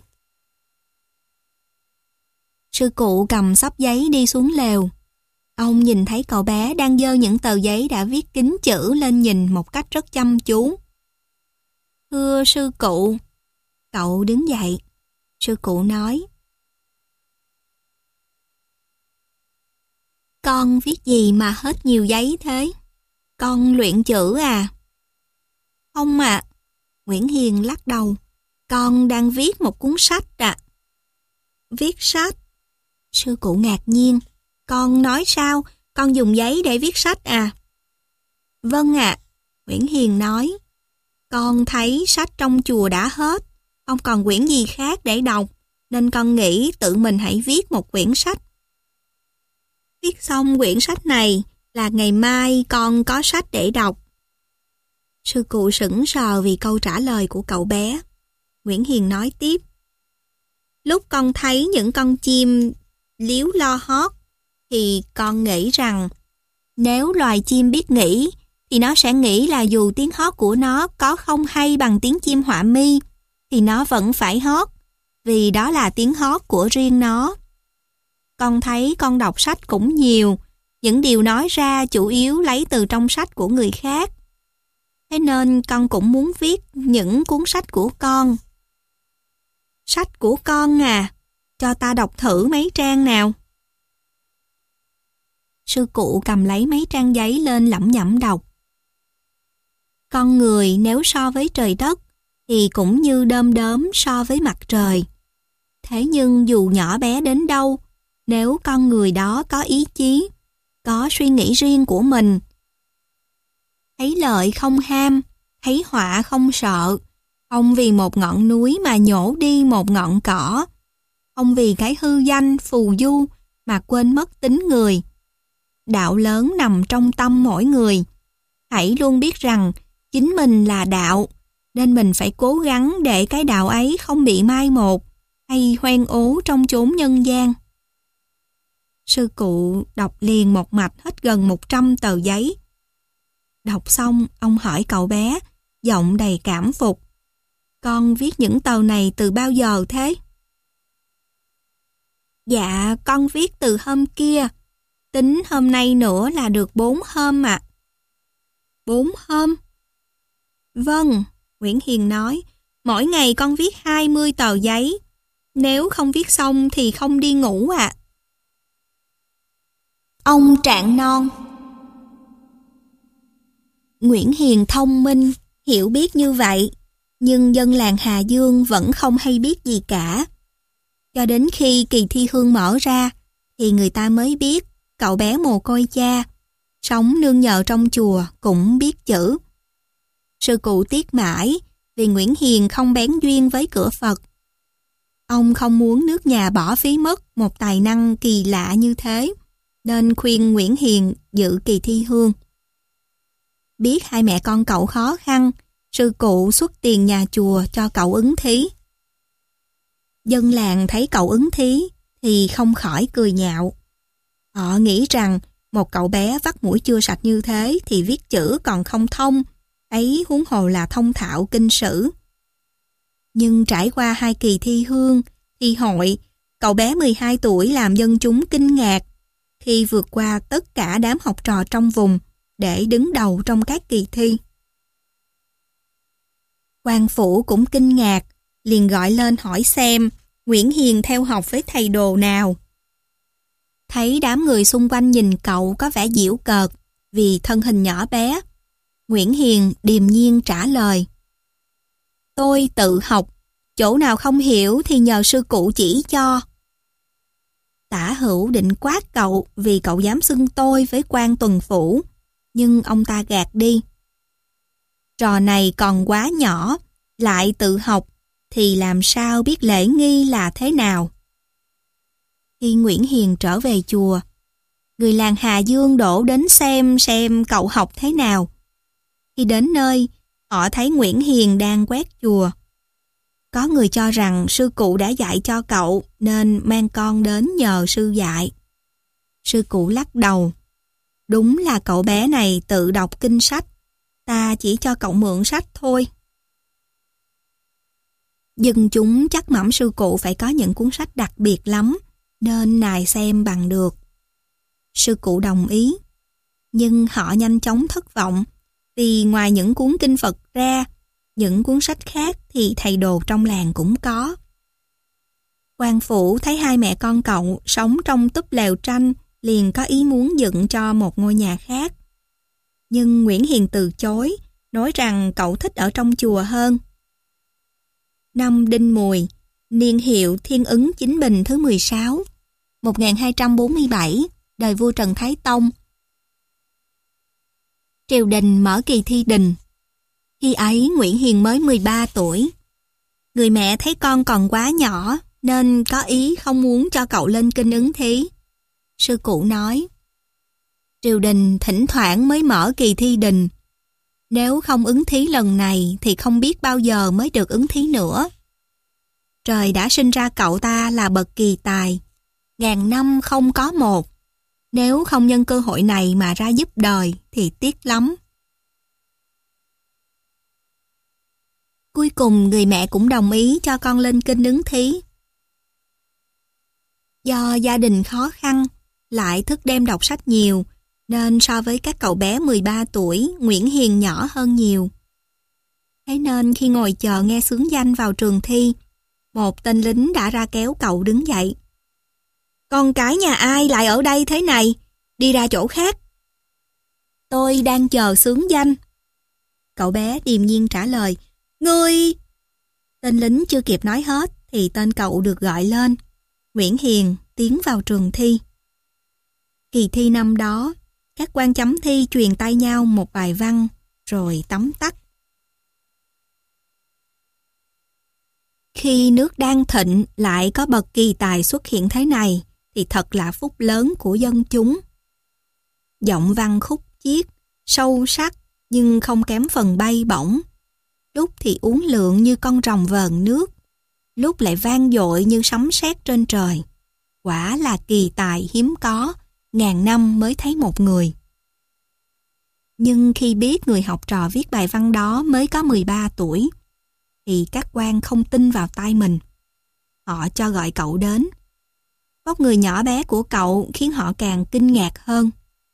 Sư cụ cầm xấp giấy đi xuống lều. Ông nhìn thấy cậu bé đang giơ những tờ giấy đã viết kín chữ lên nhìn một cách rất chăm chú. Thưa sư cụ. Cậu đứng dậy. Sư cụ nói, con viết gì mà hết nhiều giấy thế? Con luyện chữ à? Không ạ. À. Nguyễn Hiền lắc đầu. Con đang viết một cuốn sách ạ. À. Viết sách? Sư cụ ngạc nhiên. Con nói sao? Con dùng giấy để viết sách à? Vâng ạ. À. Nguyễn Hiền nói. Con thấy sách trong chùa đã hết. Không còn quyển gì khác để đọc. Nên con nghĩ tự mình hãy viết một quyển sách. Viết xong quyển sách này là ngày mai con có sách để đọc. Sư cụ sững sờ vì câu trả lời của cậu bé. Nguyễn Hiền nói tiếp. Lúc con thấy những con chim líu lo hót thì con nghĩ rằng nếu loài chim biết nghĩ, thì nó sẽ nghĩ là dù tiếng hót của nó có không hay bằng tiếng chim họa mi, thì nó vẫn phải hót, vì đó là tiếng hót của riêng nó. Con thấy con đọc sách cũng nhiều, những điều nói ra chủ yếu lấy từ trong sách của người khác. Thế nên con cũng muốn viết những cuốn sách của con. Sách của con à, cho ta đọc thử mấy trang nào. Sư cụ cầm lấy mấy trang giấy lên lẩm nhẩm đọc. Con người nếu so với trời đất thì cũng như đom đóm so với mặt trời. Thế nhưng dù nhỏ bé đến đâu, nếu con người đó có ý chí, có suy nghĩ riêng của mình, thấy lợi không ham, thấy họa không sợ, không vì một ngọn núi mà nhổ đi một ngọn cỏ, không vì cái hư danh phù du mà quên mất tính người. Đạo lớn nằm trong tâm mỗi người. Hãy luôn biết rằng chính mình là đạo, nên mình phải cố gắng để cái đạo ấy không bị mai một hay hoen ố trong chốn nhân gian. Sư cụ đọc liền một mạch hết gần một trăm tờ giấy. Đọc xong, ông hỏi cậu bé, giọng đầy cảm phục. Con viết những tờ này từ bao giờ thế? Dạ, con viết từ hôm kia. Tính hôm nay nữa là được bốn hôm ạ. Bốn hôm? Vâng, Nguyễn Hiền nói, mỗi ngày con viết hai mươi tờ giấy. Nếu không viết xong thì không đi ngủ ạ. Ông Trạng Non. Nguyễn Hiền thông minh, hiểu biết như vậy, nhưng dân làng Hà Dương vẫn không hay biết gì cả. Cho đến khi kỳ thi hương mở ra, thì người ta mới biết cậu bé mồ côi cha, sống nương nhờ trong chùa cũng biết chữ. Sư cụ tiếc mãi vì Nguyễn Hiền không bén duyên với cửa Phật. Ông không muốn nước nhà bỏ phí mất một tài năng kỳ lạ như thế, nên khuyên Nguyễn Hiền dự kỳ thi hương. Biết hai mẹ con cậu khó khăn, sư cụ xuất tiền nhà chùa cho cậu ứng thí. Dân làng thấy cậu ứng thí thì không khỏi cười nhạo. Họ nghĩ rằng một cậu bé vắt mũi chưa sạch như thế thì viết chữ còn không thông, ấy huống hồ là thông thạo kinh sử. Nhưng trải qua hai kỳ thi hương, thi hội, cậu bé mười hai tuổi làm dân chúng kinh ngạc khi vượt qua tất cả đám học trò trong vùng để đứng đầu trong các kỳ thi. Quan phủ cũng kinh ngạc, liền gọi lên hỏi xem Nguyễn Hiền theo học với thầy đồ nào. Thấy đám người xung quanh nhìn cậu có vẻ giễu cợt vì thân hình nhỏ bé, Nguyễn Hiền điềm nhiên trả lời. Tôi tự học, chỗ nào không hiểu thì nhờ sư cụ chỉ cho. Tả Hữu định quát cậu vì cậu dám xưng tôi với quan tuần phủ, nhưng ông ta gạt đi. Trò này còn quá nhỏ, lại tự học, thì làm sao biết lễ nghi là thế nào. Khi Nguyễn Hiền trở về chùa, người làng Hà Dương đổ đến xem xem cậu học thế nào. Khi đến nơi, họ thấy Nguyễn Hiền đang quét chùa. Có người cho rằng sư cụ đã dạy cho cậu nên mang con đến nhờ sư dạy. Sư cụ lắc đầu. Đúng là cậu bé này tự đọc kinh sách, ta chỉ cho cậu mượn sách thôi. Dân chúng chắc mẩm sư cụ phải có những cuốn sách đặc biệt lắm, nên nài xem bằng được. Sư cụ đồng ý, nhưng họ nhanh chóng thất vọng, vì ngoài những cuốn kinh Phật ra, những cuốn sách khác thì thầy đồ trong làng cũng có. Quan phủ thấy hai mẹ con cậu sống trong túp lều tranh, liền có ý muốn dựng cho một ngôi nhà khác. Nhưng Nguyễn Hiền từ chối, nói rằng cậu thích ở trong chùa hơn. Năm Đinh Mùi, niên hiệu Thiên Ứng Chính Bình thứ mười sáu, một nghìn hai trăm bốn mươi bảy, đời vua Trần Thái Tông. Triều đình mở kỳ thi đình. Khi ấy Nguyễn Hiền mới mười ba tuổi. Người mẹ thấy con còn quá nhỏ nên có ý không muốn cho cậu lên kinh ứng thí. Sư cụ nói, triều đình thỉnh thoảng mới mở kỳ thi đình. Nếu không ứng thí lần này thì không biết bao giờ mới được ứng thí nữa. Trời đã sinh ra cậu ta là bậc kỳ tài, ngàn năm không có một. Nếu không nhân cơ hội này mà ra giúp đời thì tiếc lắm. Cuối cùng người mẹ cũng đồng ý cho con lên kinh ứng thí. Do gia đình khó khăn, lại thức đêm đọc sách nhiều, nên so với các cậu bé mười ba tuổi, Nguyễn Hiền nhỏ hơn nhiều. Thế nên khi ngồi chờ nghe xướng danh vào trường thi, một tên lính đã ra kéo cậu đứng dậy. Con cái nhà ai lại ở đây thế này? Đi ra chỗ khác. Tôi đang chờ xướng danh. Cậu bé điềm nhiên trả lời. Ngươi... Tên lính chưa kịp nói hết thì tên cậu được gọi lên. Nguyễn Hiền tiến vào trường thi. Kỳ thi năm đó, các quan chấm thi truyền tay nhau một bài văn rồi tấm tắc. Khi nước đang thịnh lại có bậc kỳ tài xuất hiện thế này thì thật là phúc lớn của dân chúng. Giọng văn khúc chiết, sâu sắc nhưng không kém phần bay bổng. Lúc thì uốn lượn như con rồng vờn nước, lúc lại vang dội như sấm sét trên trời. Quả là kỳ tài hiếm có, ngàn năm mới thấy một người. Nhưng khi biết người học trò viết bài văn đó mới có mười ba tuổi, thì các quan không tin vào tai mình. Họ cho gọi cậu đến. Vóc người nhỏ bé của cậu khiến họ càng kinh ngạc hơn.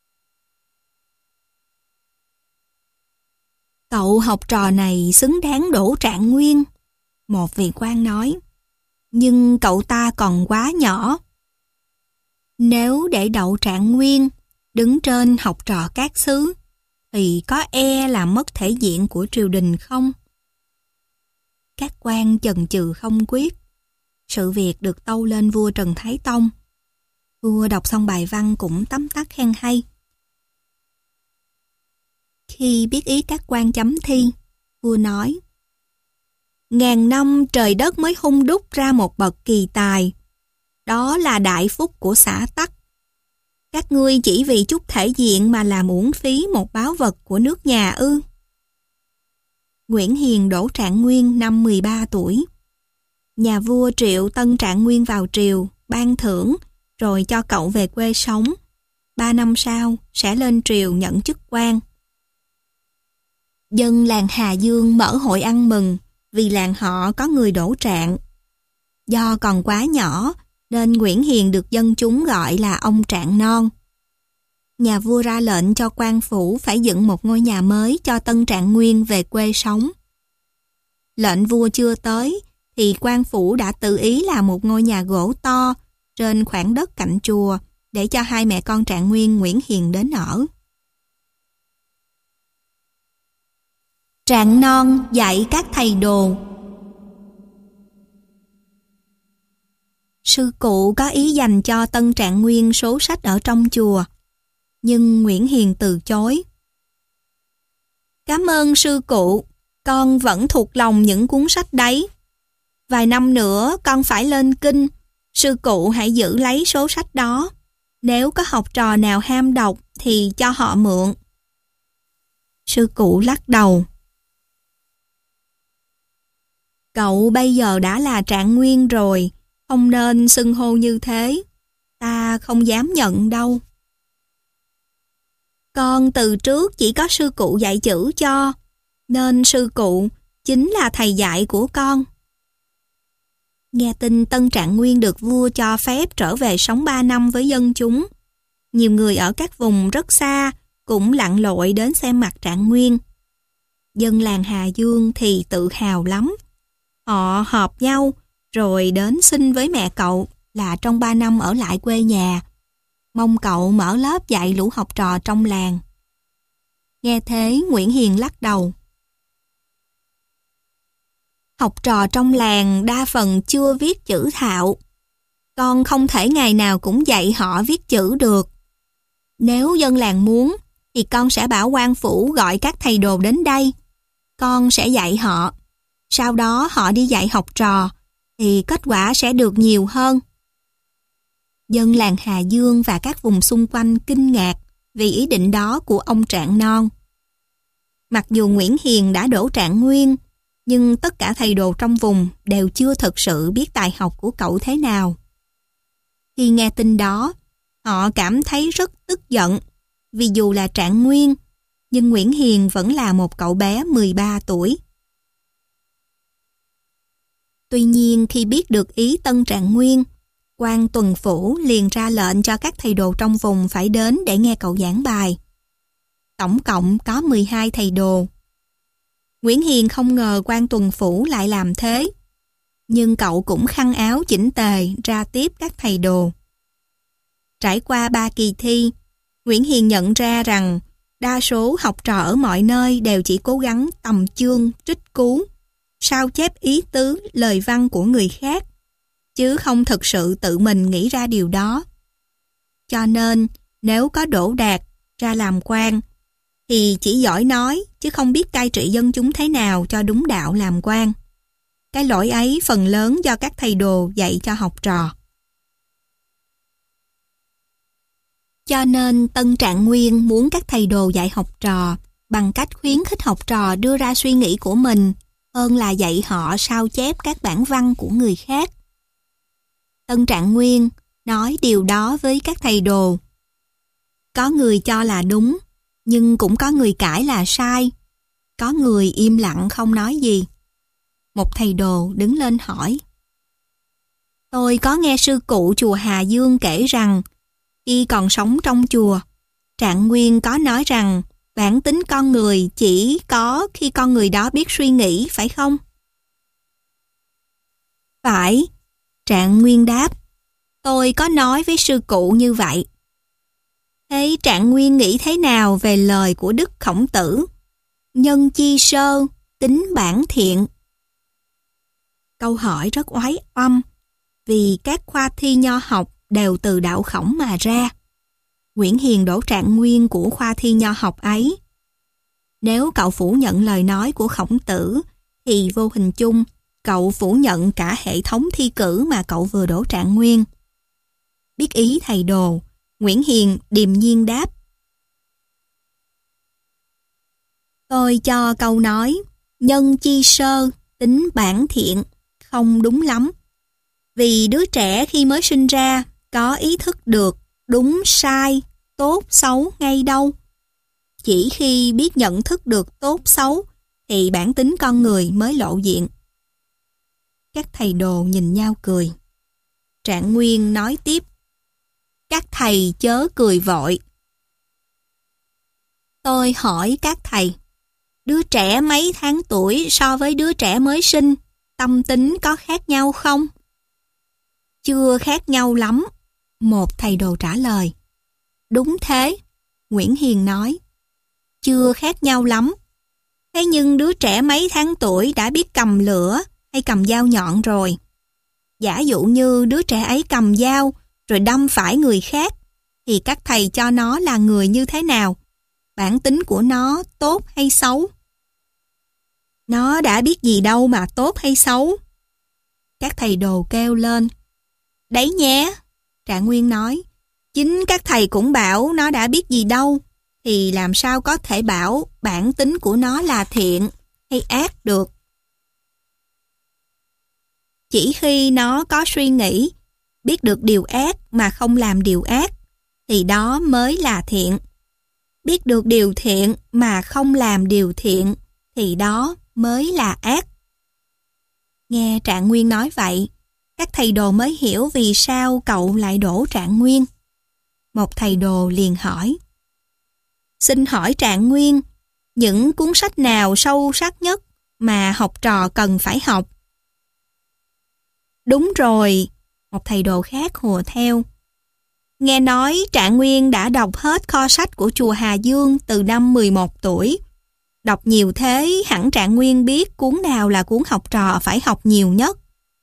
Cậu học trò này xứng đáng đỗ trạng nguyên, một vị quan nói. Nhưng cậu ta còn quá nhỏ. Nếu để đậu trạng nguyên, đứng trên học trò các xứ, thì có e là mất thể diện của triều đình không? Các quan chần chừ không quyết. Sự việc được tâu lên vua Trần Thái Tông. Vua đọc xong bài văn cũng tấm tắc khen hay. Khi biết ý các quan chấm thi, vua nói: Ngàn năm trời đất mới hung đúc ra một bậc kỳ tài. Đó là đại phúc của xã tắc. Các ngươi chỉ vì chút thể diện mà làm uổng phí một báu vật của nước nhà ư? Nguyễn Hiền đỗ trạng nguyên năm mười ba tuổi. Nhà vua triệu tân trạng nguyên vào triều, ban thưởng, rồi cho cậu về quê sống. Ba năm sau, sẽ lên triều nhận chức quan. Dân làng Hà Dương mở hội ăn mừng vì làng họ có người đỗ trạng. Do còn quá nhỏ, nên Nguyễn Hiền được dân chúng gọi là ông Trạng Non. Nhà vua ra lệnh cho quan phủ phải dựng một ngôi nhà mới cho tân trạng nguyên về quê sống. Lệnh vua chưa tới, thì quan phủ đã tự ý làm một ngôi nhà gỗ to trên khoảng đất cạnh chùa để cho hai mẹ con trạng nguyên Nguyễn Hiền đến ở. Trạng Non dạy các thầy đồ. Sư cụ có ý dành cho tân trạng nguyên số sách ở trong chùa, nhưng Nguyễn Hiền từ chối. Cảm ơn sư cụ, con vẫn thuộc lòng những cuốn sách đấy. Vài năm nữa con phải lên kinh, sư cụ hãy giữ lấy số sách đó. Nếu có học trò nào ham đọc thì cho họ mượn. Sư cụ lắc đầu. Cậu bây giờ đã là trạng nguyên rồi, không nên xưng hô như thế. Ta không dám nhận đâu. Con từ trước chỉ có sư cụ dạy chữ cho, nên sư cụ chính là thầy dạy của con. Nghe tin tân trạng nguyên được vua cho phép trở về sống ba năm với dân chúng. Nhiều người ở các vùng rất xa cũng lặn lội đến xem mặt trạng nguyên. Dân làng Hà Dương thì tự hào lắm. Họ họp nhau rồi đến xin với mẹ cậu là trong ba năm ở lại quê nhà, mong cậu mở lớp dạy lũ học trò trong làng. Nghe thế Nguyễn Hiền lắc đầu. Học trò trong làng đa phần chưa viết chữ thạo. Con không thể ngày nào cũng dạy họ viết chữ được. Nếu dân làng muốn, thì con sẽ bảo quan phủ gọi các thầy đồ đến đây. Con sẽ dạy họ. Sau đó họ đi dạy học trò, thì kết quả sẽ được nhiều hơn. Dân làng Hà Dương và các vùng xung quanh kinh ngạc vì ý định đó của ông Trạng Non. Mặc dù Nguyễn Hiền đã đỗ trạng nguyên, nhưng tất cả thầy đồ trong vùng đều chưa thực sự biết tài học của cậu thế nào. Khi nghe tin đó, họ cảm thấy rất tức giận, vì dù là Trạng Nguyên, nhưng Nguyễn Hiền vẫn là một cậu bé mười ba tuổi. Tuy nhiên khi biết được ý Tân Trạng Nguyên, quan tuần phủ liền ra lệnh cho các thầy đồ trong vùng phải đến để nghe cậu giảng bài. Tổng cộng có mười hai thầy đồ. Nguyễn Hiền không ngờ quan tuần phủ lại làm thế, nhưng cậu cũng khăn áo chỉnh tề ra tiếp các thầy đồ. Trải qua ba kỳ thi, Nguyễn Hiền nhận ra rằng đa số học trò ở mọi nơi đều chỉ cố gắng tầm chương, trích cú, sao chép ý tứ, lời văn của người khác, chứ không thực sự tự mình nghĩ ra điều đó. Cho nên, nếu có đỗ đạt ra làm quan, thì chỉ giỏi nói, chứ không biết cai trị dân chúng thế nào cho đúng đạo làm quan. Cái lỗi ấy phần lớn do các thầy đồ dạy cho học trò. Cho nên Tân Trạng Nguyên muốn các thầy đồ dạy học trò bằng cách khuyến khích học trò đưa ra suy nghĩ của mình hơn là dạy họ sao chép các bản văn của người khác. Tân Trạng Nguyên nói điều đó với các thầy đồ. Có người cho là đúng, nhưng cũng có người cãi là sai. Có người im lặng không nói gì. Một thầy đồ đứng lên hỏi. Tôi có nghe sư cụ chùa Hà Dương kể rằng khi còn sống trong chùa, Trạng Nguyên có nói rằng bản tính con người chỉ có khi con người đó biết suy nghĩ, phải không? Phải, Trạng Nguyên đáp. Tôi có nói với sư cụ như vậy. Thế Trạng Nguyên nghĩ thế nào về lời của Đức Khổng Tử? Nhân chi sơ, tính bản thiện. Câu hỏi rất oái oăm, vì các khoa thi nho học đều từ đạo Khổng mà ra. Nguyễn Hiền đổ Trạng Nguyên của khoa thi nho học ấy. Nếu cậu phủ nhận lời nói của Khổng Tử, thì vô hình chung cậu phủ nhận cả hệ thống thi cử mà cậu vừa đổ Trạng Nguyên. Biết ý thầy đồ, Nguyễn Hiền điềm nhiên đáp. Tôi cho câu nói nhân chi sơ, tính bản thiện không đúng lắm. Vì đứa trẻ khi mới sinh ra có ý thức được đúng sai, tốt xấu ngay đâu. Chỉ khi biết nhận thức được tốt xấu thì bản tính con người mới lộ diện. Các thầy đồ nhìn nhau cười. Trạng Nguyên nói tiếp. Các thầy chớ cười vội. Tôi hỏi các thầy, đứa trẻ mấy tháng tuổi so với đứa trẻ mới sinh, tâm tính có khác nhau không? Chưa khác nhau lắm, một thầy đồ trả lời. Đúng thế, Nguyễn Hiền nói. Chưa khác nhau lắm. Thế nhưng đứa trẻ mấy tháng tuổi đã biết cầm lửa hay cầm dao nhọn rồi. Giả dụ như đứa trẻ ấy cầm dao rồi đâm phải người khác, thì các thầy cho nó là người như thế nào? Bản tính của nó tốt hay xấu? Nó đã biết gì đâu mà tốt hay xấu? Các thầy đồ kêu lên. Đấy nhé, Trạng Nguyên nói. Chính các thầy cũng bảo nó đã biết gì đâu, thì làm sao có thể bảo bản tính của nó là thiện hay ác được? Chỉ khi nó có suy nghĩ, biết được điều ác mà không làm điều ác, thì đó mới là thiện. Biết được điều thiện mà không làm điều thiện, thì đó mới là ác. Nghe Trạng Nguyên nói vậy, các thầy đồ mới hiểu vì sao cậu lại đổ Trạng Nguyên. Một thầy đồ liền hỏi. Xin hỏi Trạng Nguyên, những cuốn sách nào sâu sắc nhất mà học trò cần phải học? Đúng rồi, một thầy đồ khác hùa theo. Nghe nói Trạng Nguyên đã đọc hết kho sách của chùa Hà Dương từ năm mười một tuổi. Đọc nhiều thế hẳn Trạng Nguyên biết cuốn nào là cuốn học trò phải học nhiều nhất.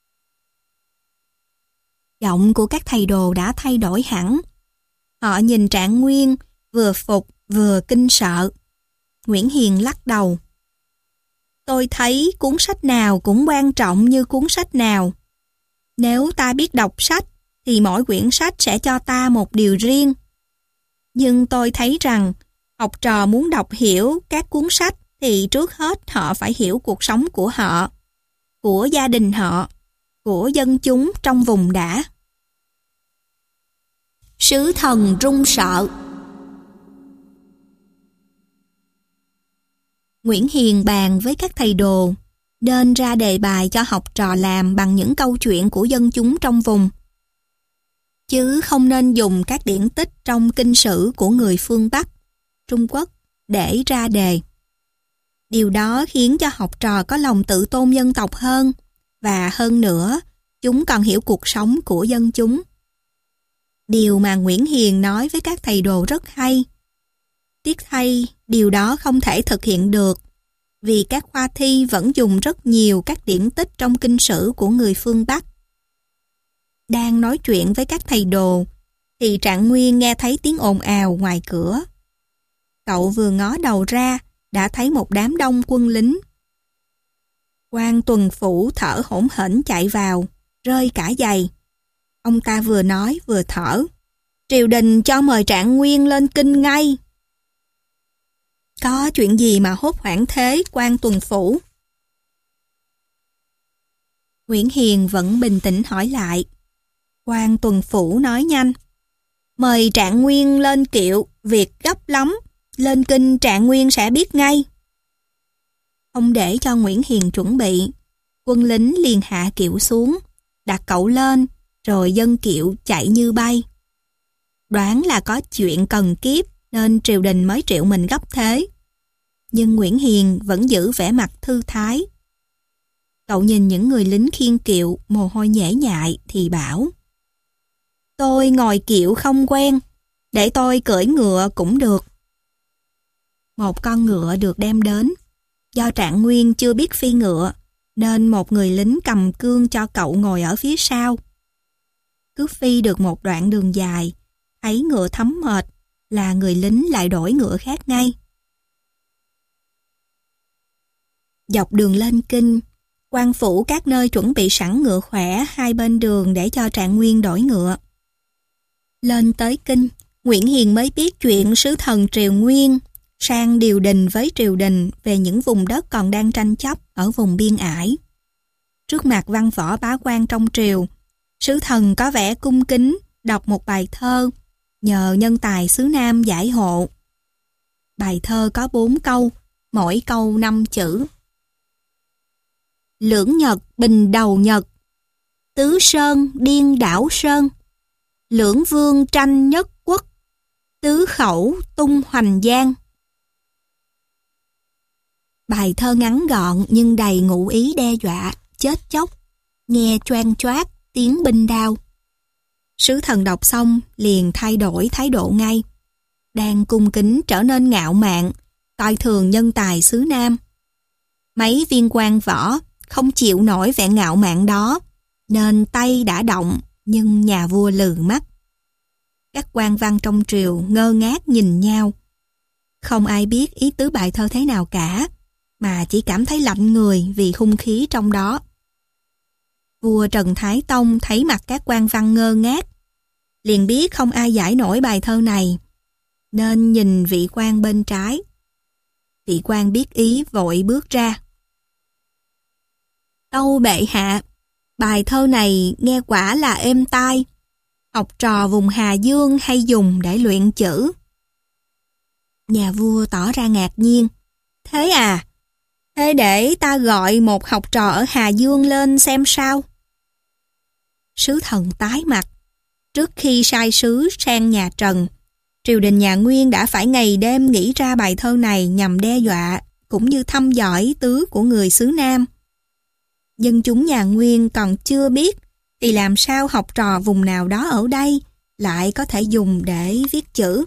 Giọng của các thầy đồ đã thay đổi hẳn. Họ nhìn Trạng Nguyên vừa phục vừa kinh sợ. Nguyễn Hiền lắc đầu. Tôi thấy cuốn sách nào cũng quan trọng như cuốn sách nào. Nếu ta biết đọc sách thì mỗi quyển sách sẽ cho ta một điều riêng. Nhưng tôi thấy rằng học trò muốn đọc hiểu các cuốn sách thì trước hết họ phải hiểu cuộc sống của họ, của gia đình họ, của dân chúng trong vùng đã. Sứ thần run sợ. Nguyễn Hiền bàn với các thầy đồ nên ra đề bài cho học trò làm bằng những câu chuyện của dân chúng trong vùng, chứ không nên dùng các điển tích trong kinh sử của người phương Bắc, Trung Quốc để ra đề. Điều đó khiến cho học trò có lòng tự tôn dân tộc hơn, và hơn nữa, chúng còn hiểu cuộc sống của dân chúng. Điều mà Nguyễn Hiền nói với các thầy đồ rất hay. Tiếc thay, điều đó không thể thực hiện được, vì các khoa thi vẫn dùng rất nhiều các điển tích trong kinh sử của người phương Bắc. Đang nói chuyện với các thầy đồ, thì Trạng Nguyên nghe thấy tiếng ồn ào ngoài cửa. Cậu vừa ngó đầu ra, đã thấy một đám đông quân lính. Quan Tuần Phủ thở hổn hển chạy vào, rơi cả giày. Ông ta vừa nói vừa thở. Triều đình cho mời Trạng Nguyên lên kinh ngay. Có chuyện gì mà hốt hoảng thế, Quan Tuần Phủ? Nguyễn Hiền vẫn bình tĩnh hỏi lại. Quan Tuần Phủ nói nhanh. Mời Trạng Nguyên lên kiệu, việc gấp lắm. Lên kinh Trạng Nguyên sẽ biết ngay. Không để cho Nguyễn Hiền chuẩn bị, quân lính liền hạ kiệu xuống, đặt cậu lên, rồi dân kiệu chạy như bay. Đoán là có chuyện cần kiếp nên triều đình mới triệu mình gấp thế. Nhưng Nguyễn Hiền vẫn giữ vẻ mặt thư thái. Cậu nhìn những người lính khiêng kiệu mồ hôi nhễ nhại thì bảo: Tôi ngồi kiệu không quen, để tôi cưỡi ngựa cũng được. Một con ngựa được đem đến. Do Trạng Nguyên chưa biết phi ngựa, nên một người lính cầm cương cho cậu ngồi ở phía sau. Cứ phi được một đoạn đường dài, thấy ngựa thấm mệt, là người lính lại đổi ngựa khác ngay. Dọc đường lên kinh, quan phủ các nơi chuẩn bị sẵn ngựa khỏe hai bên đường để cho Trạng Nguyên đổi ngựa. Lên tới kinh, Nguyễn Hiền mới biết chuyện sứ thần Triều Nguyên sang điều đình với triều đình về những vùng đất còn đang tranh chấp ở vùng biên ải. Trước mặt văn võ bá quan trong triều, sứ thần có vẻ cung kính đọc một bài thơ, nhờ nhân tài xứ Nam giải hộ. Bài thơ có bốn câu, mỗi câu năm chữ. Lưỡng Nhật bình đầu Nhật, tứ sơn điên đảo sơn, lưỡng vương tranh nhất quốc, tứ khẩu tung hoành giang. Bài thơ ngắn gọn nhưng đầy ngụ ý đe dọa, chết chóc, nghe choang choác tiếng binh đao. Sứ thần đọc xong liền thay đổi thái độ ngay. Đang cung kính trở nên ngạo mạn, coi thường nhân tài xứ Nam. Mấy viên quan võ không chịu nổi vẻ ngạo mạn đó, nên tay đã động, nhưng nhà vua lừ mắt. Các quan văn trong triều ngơ ngác nhìn nhau. Không ai biết ý tứ bài thơ thế nào cả, mà chỉ cảm thấy lạnh người vì hung khí trong đó. Vua Trần Thái Tông thấy mặt các quan văn ngơ ngác, liền biết không ai giải nổi bài thơ này, nên nhìn vị quan bên trái. Vị quan biết ý vội bước ra. Tâu bệ hạ, bài thơ này nghe quả là êm tai, học trò vùng Hà Dương hay dùng để luyện chữ. Nhà vua tỏ ra ngạc nhiên. Thế à? Thế để ta gọi một học trò ở Hà Dương lên xem sao. Sứ thần tái mặt. Trước khi sai sứ sang nhà Trần, triều đình nhà Nguyên đã phải ngày đêm nghĩ ra bài thơ này nhằm đe dọa cũng như thăm dò ý tứ của người xứ Nam. Dân chúng nhà Nguyên còn chưa biết, thì làm sao học trò vùng nào đó ở đây lại có thể dùng để viết chữ.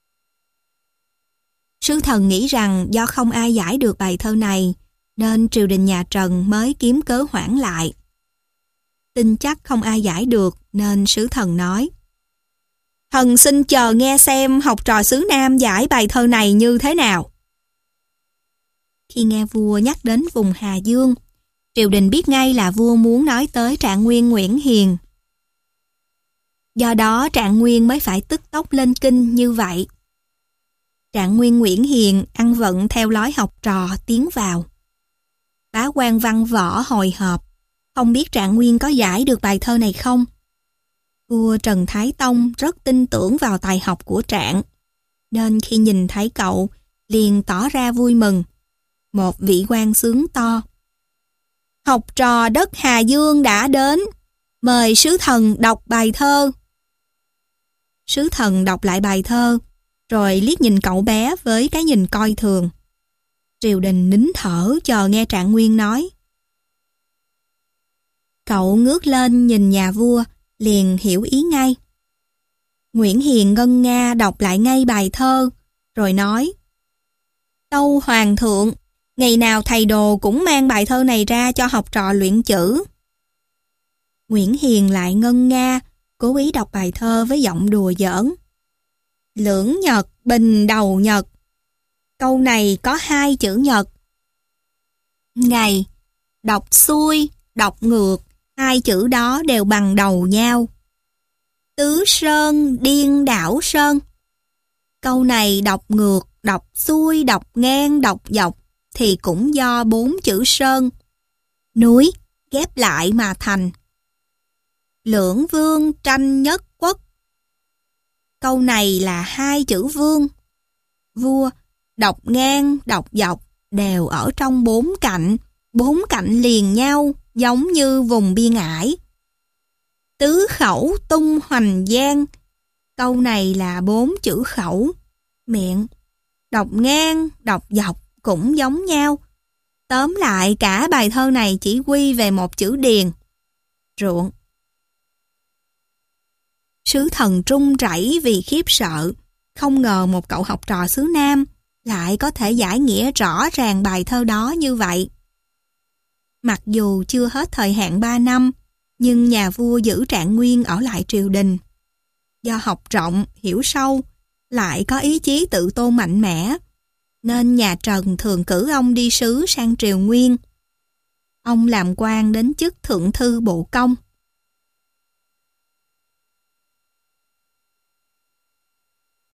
Sứ thần nghĩ rằng do không ai giải được bài thơ này, nên triều đình nhà Trần mới kiếm cớ hoãn lại. Tin chắc không ai giải được, nên sứ thần nói: Thần xin chờ nghe xem học trò xứ Nam giải bài thơ này như thế nào. Khi nghe vua nhắc đến vùng Hà Dương, triều đình biết ngay là vua muốn nói tới Trạng Nguyên Nguyễn Hiền. Do đó Trạng Nguyên mới phải tức tốc lên kinh như vậy. Trạng Nguyên Nguyễn Hiền ăn vận theo lối học trò tiến vào. Bá quan văn võ hồi họp, không biết Trạng Nguyên có giải được bài thơ này không. Vua Trần Thái Tông rất tin tưởng vào tài học của Trạng, nên khi nhìn thấy cậu, liền tỏ ra vui mừng. Một vị quan xướng to: "Học trò đất Hà Dương đã đến, mời sứ thần đọc bài thơ." Sứ thần đọc lại bài thơ, rồi liếc nhìn cậu bé với cái nhìn coi thường. Triều đình nín thở chờ nghe Trạng Nguyên nói. Cậu ngước lên nhìn nhà vua, liền hiểu ý ngay. Nguyễn Hiền ngân nga đọc lại ngay bài thơ, rồi nói: "Tâu hoàng thượng, ngày nào thầy đồ cũng mang bài thơ này ra cho học trò luyện chữ." Nguyễn Hiền lại ngân nga, cố ý đọc bài thơ với giọng đùa giỡn. "Lưỡng nhật bình đầu nhật." Câu này có hai chữ nhật. Ngày, đọc xuôi, đọc ngược, hai chữ đó đều bằng đầu nhau. Tứ sơn điên đảo sơn. Câu này đọc ngược, đọc xuôi, đọc ngang, đọc dọc thì cũng do bốn chữ sơn, núi, ghép lại mà thành. Lưỡng vương tranh nhất quốc. Câu này là hai chữ vương. Vua, đọc ngang, đọc dọc đều ở trong bốn cạnh, bốn cạnh liền nhau, giống như vùng biên ải. Tứ khẩu tung hoành giang. Câu này là bốn chữ khẩu, miệng. Đọc ngang, đọc dọc cũng giống nhau. Tóm lại cả bài thơ này chỉ quy về một chữ điền, ruộng. Sứ thần trung rẩy vì khiếp sợ, không ngờ một cậu học trò xứ Nam lại có thể giải nghĩa rõ ràng bài thơ đó như vậy. Mặc dù chưa hết thời hạn ba năm, nhưng nhà vua giữ Trạng Nguyên ở lại triều đình. Do học rộng, hiểu sâu, lại có ý chí tự tôn mạnh mẽ, nên nhà Trần thường cử ông đi sứ sang triều Nguyên. Ông làm quan đến chức thượng thư bộ công.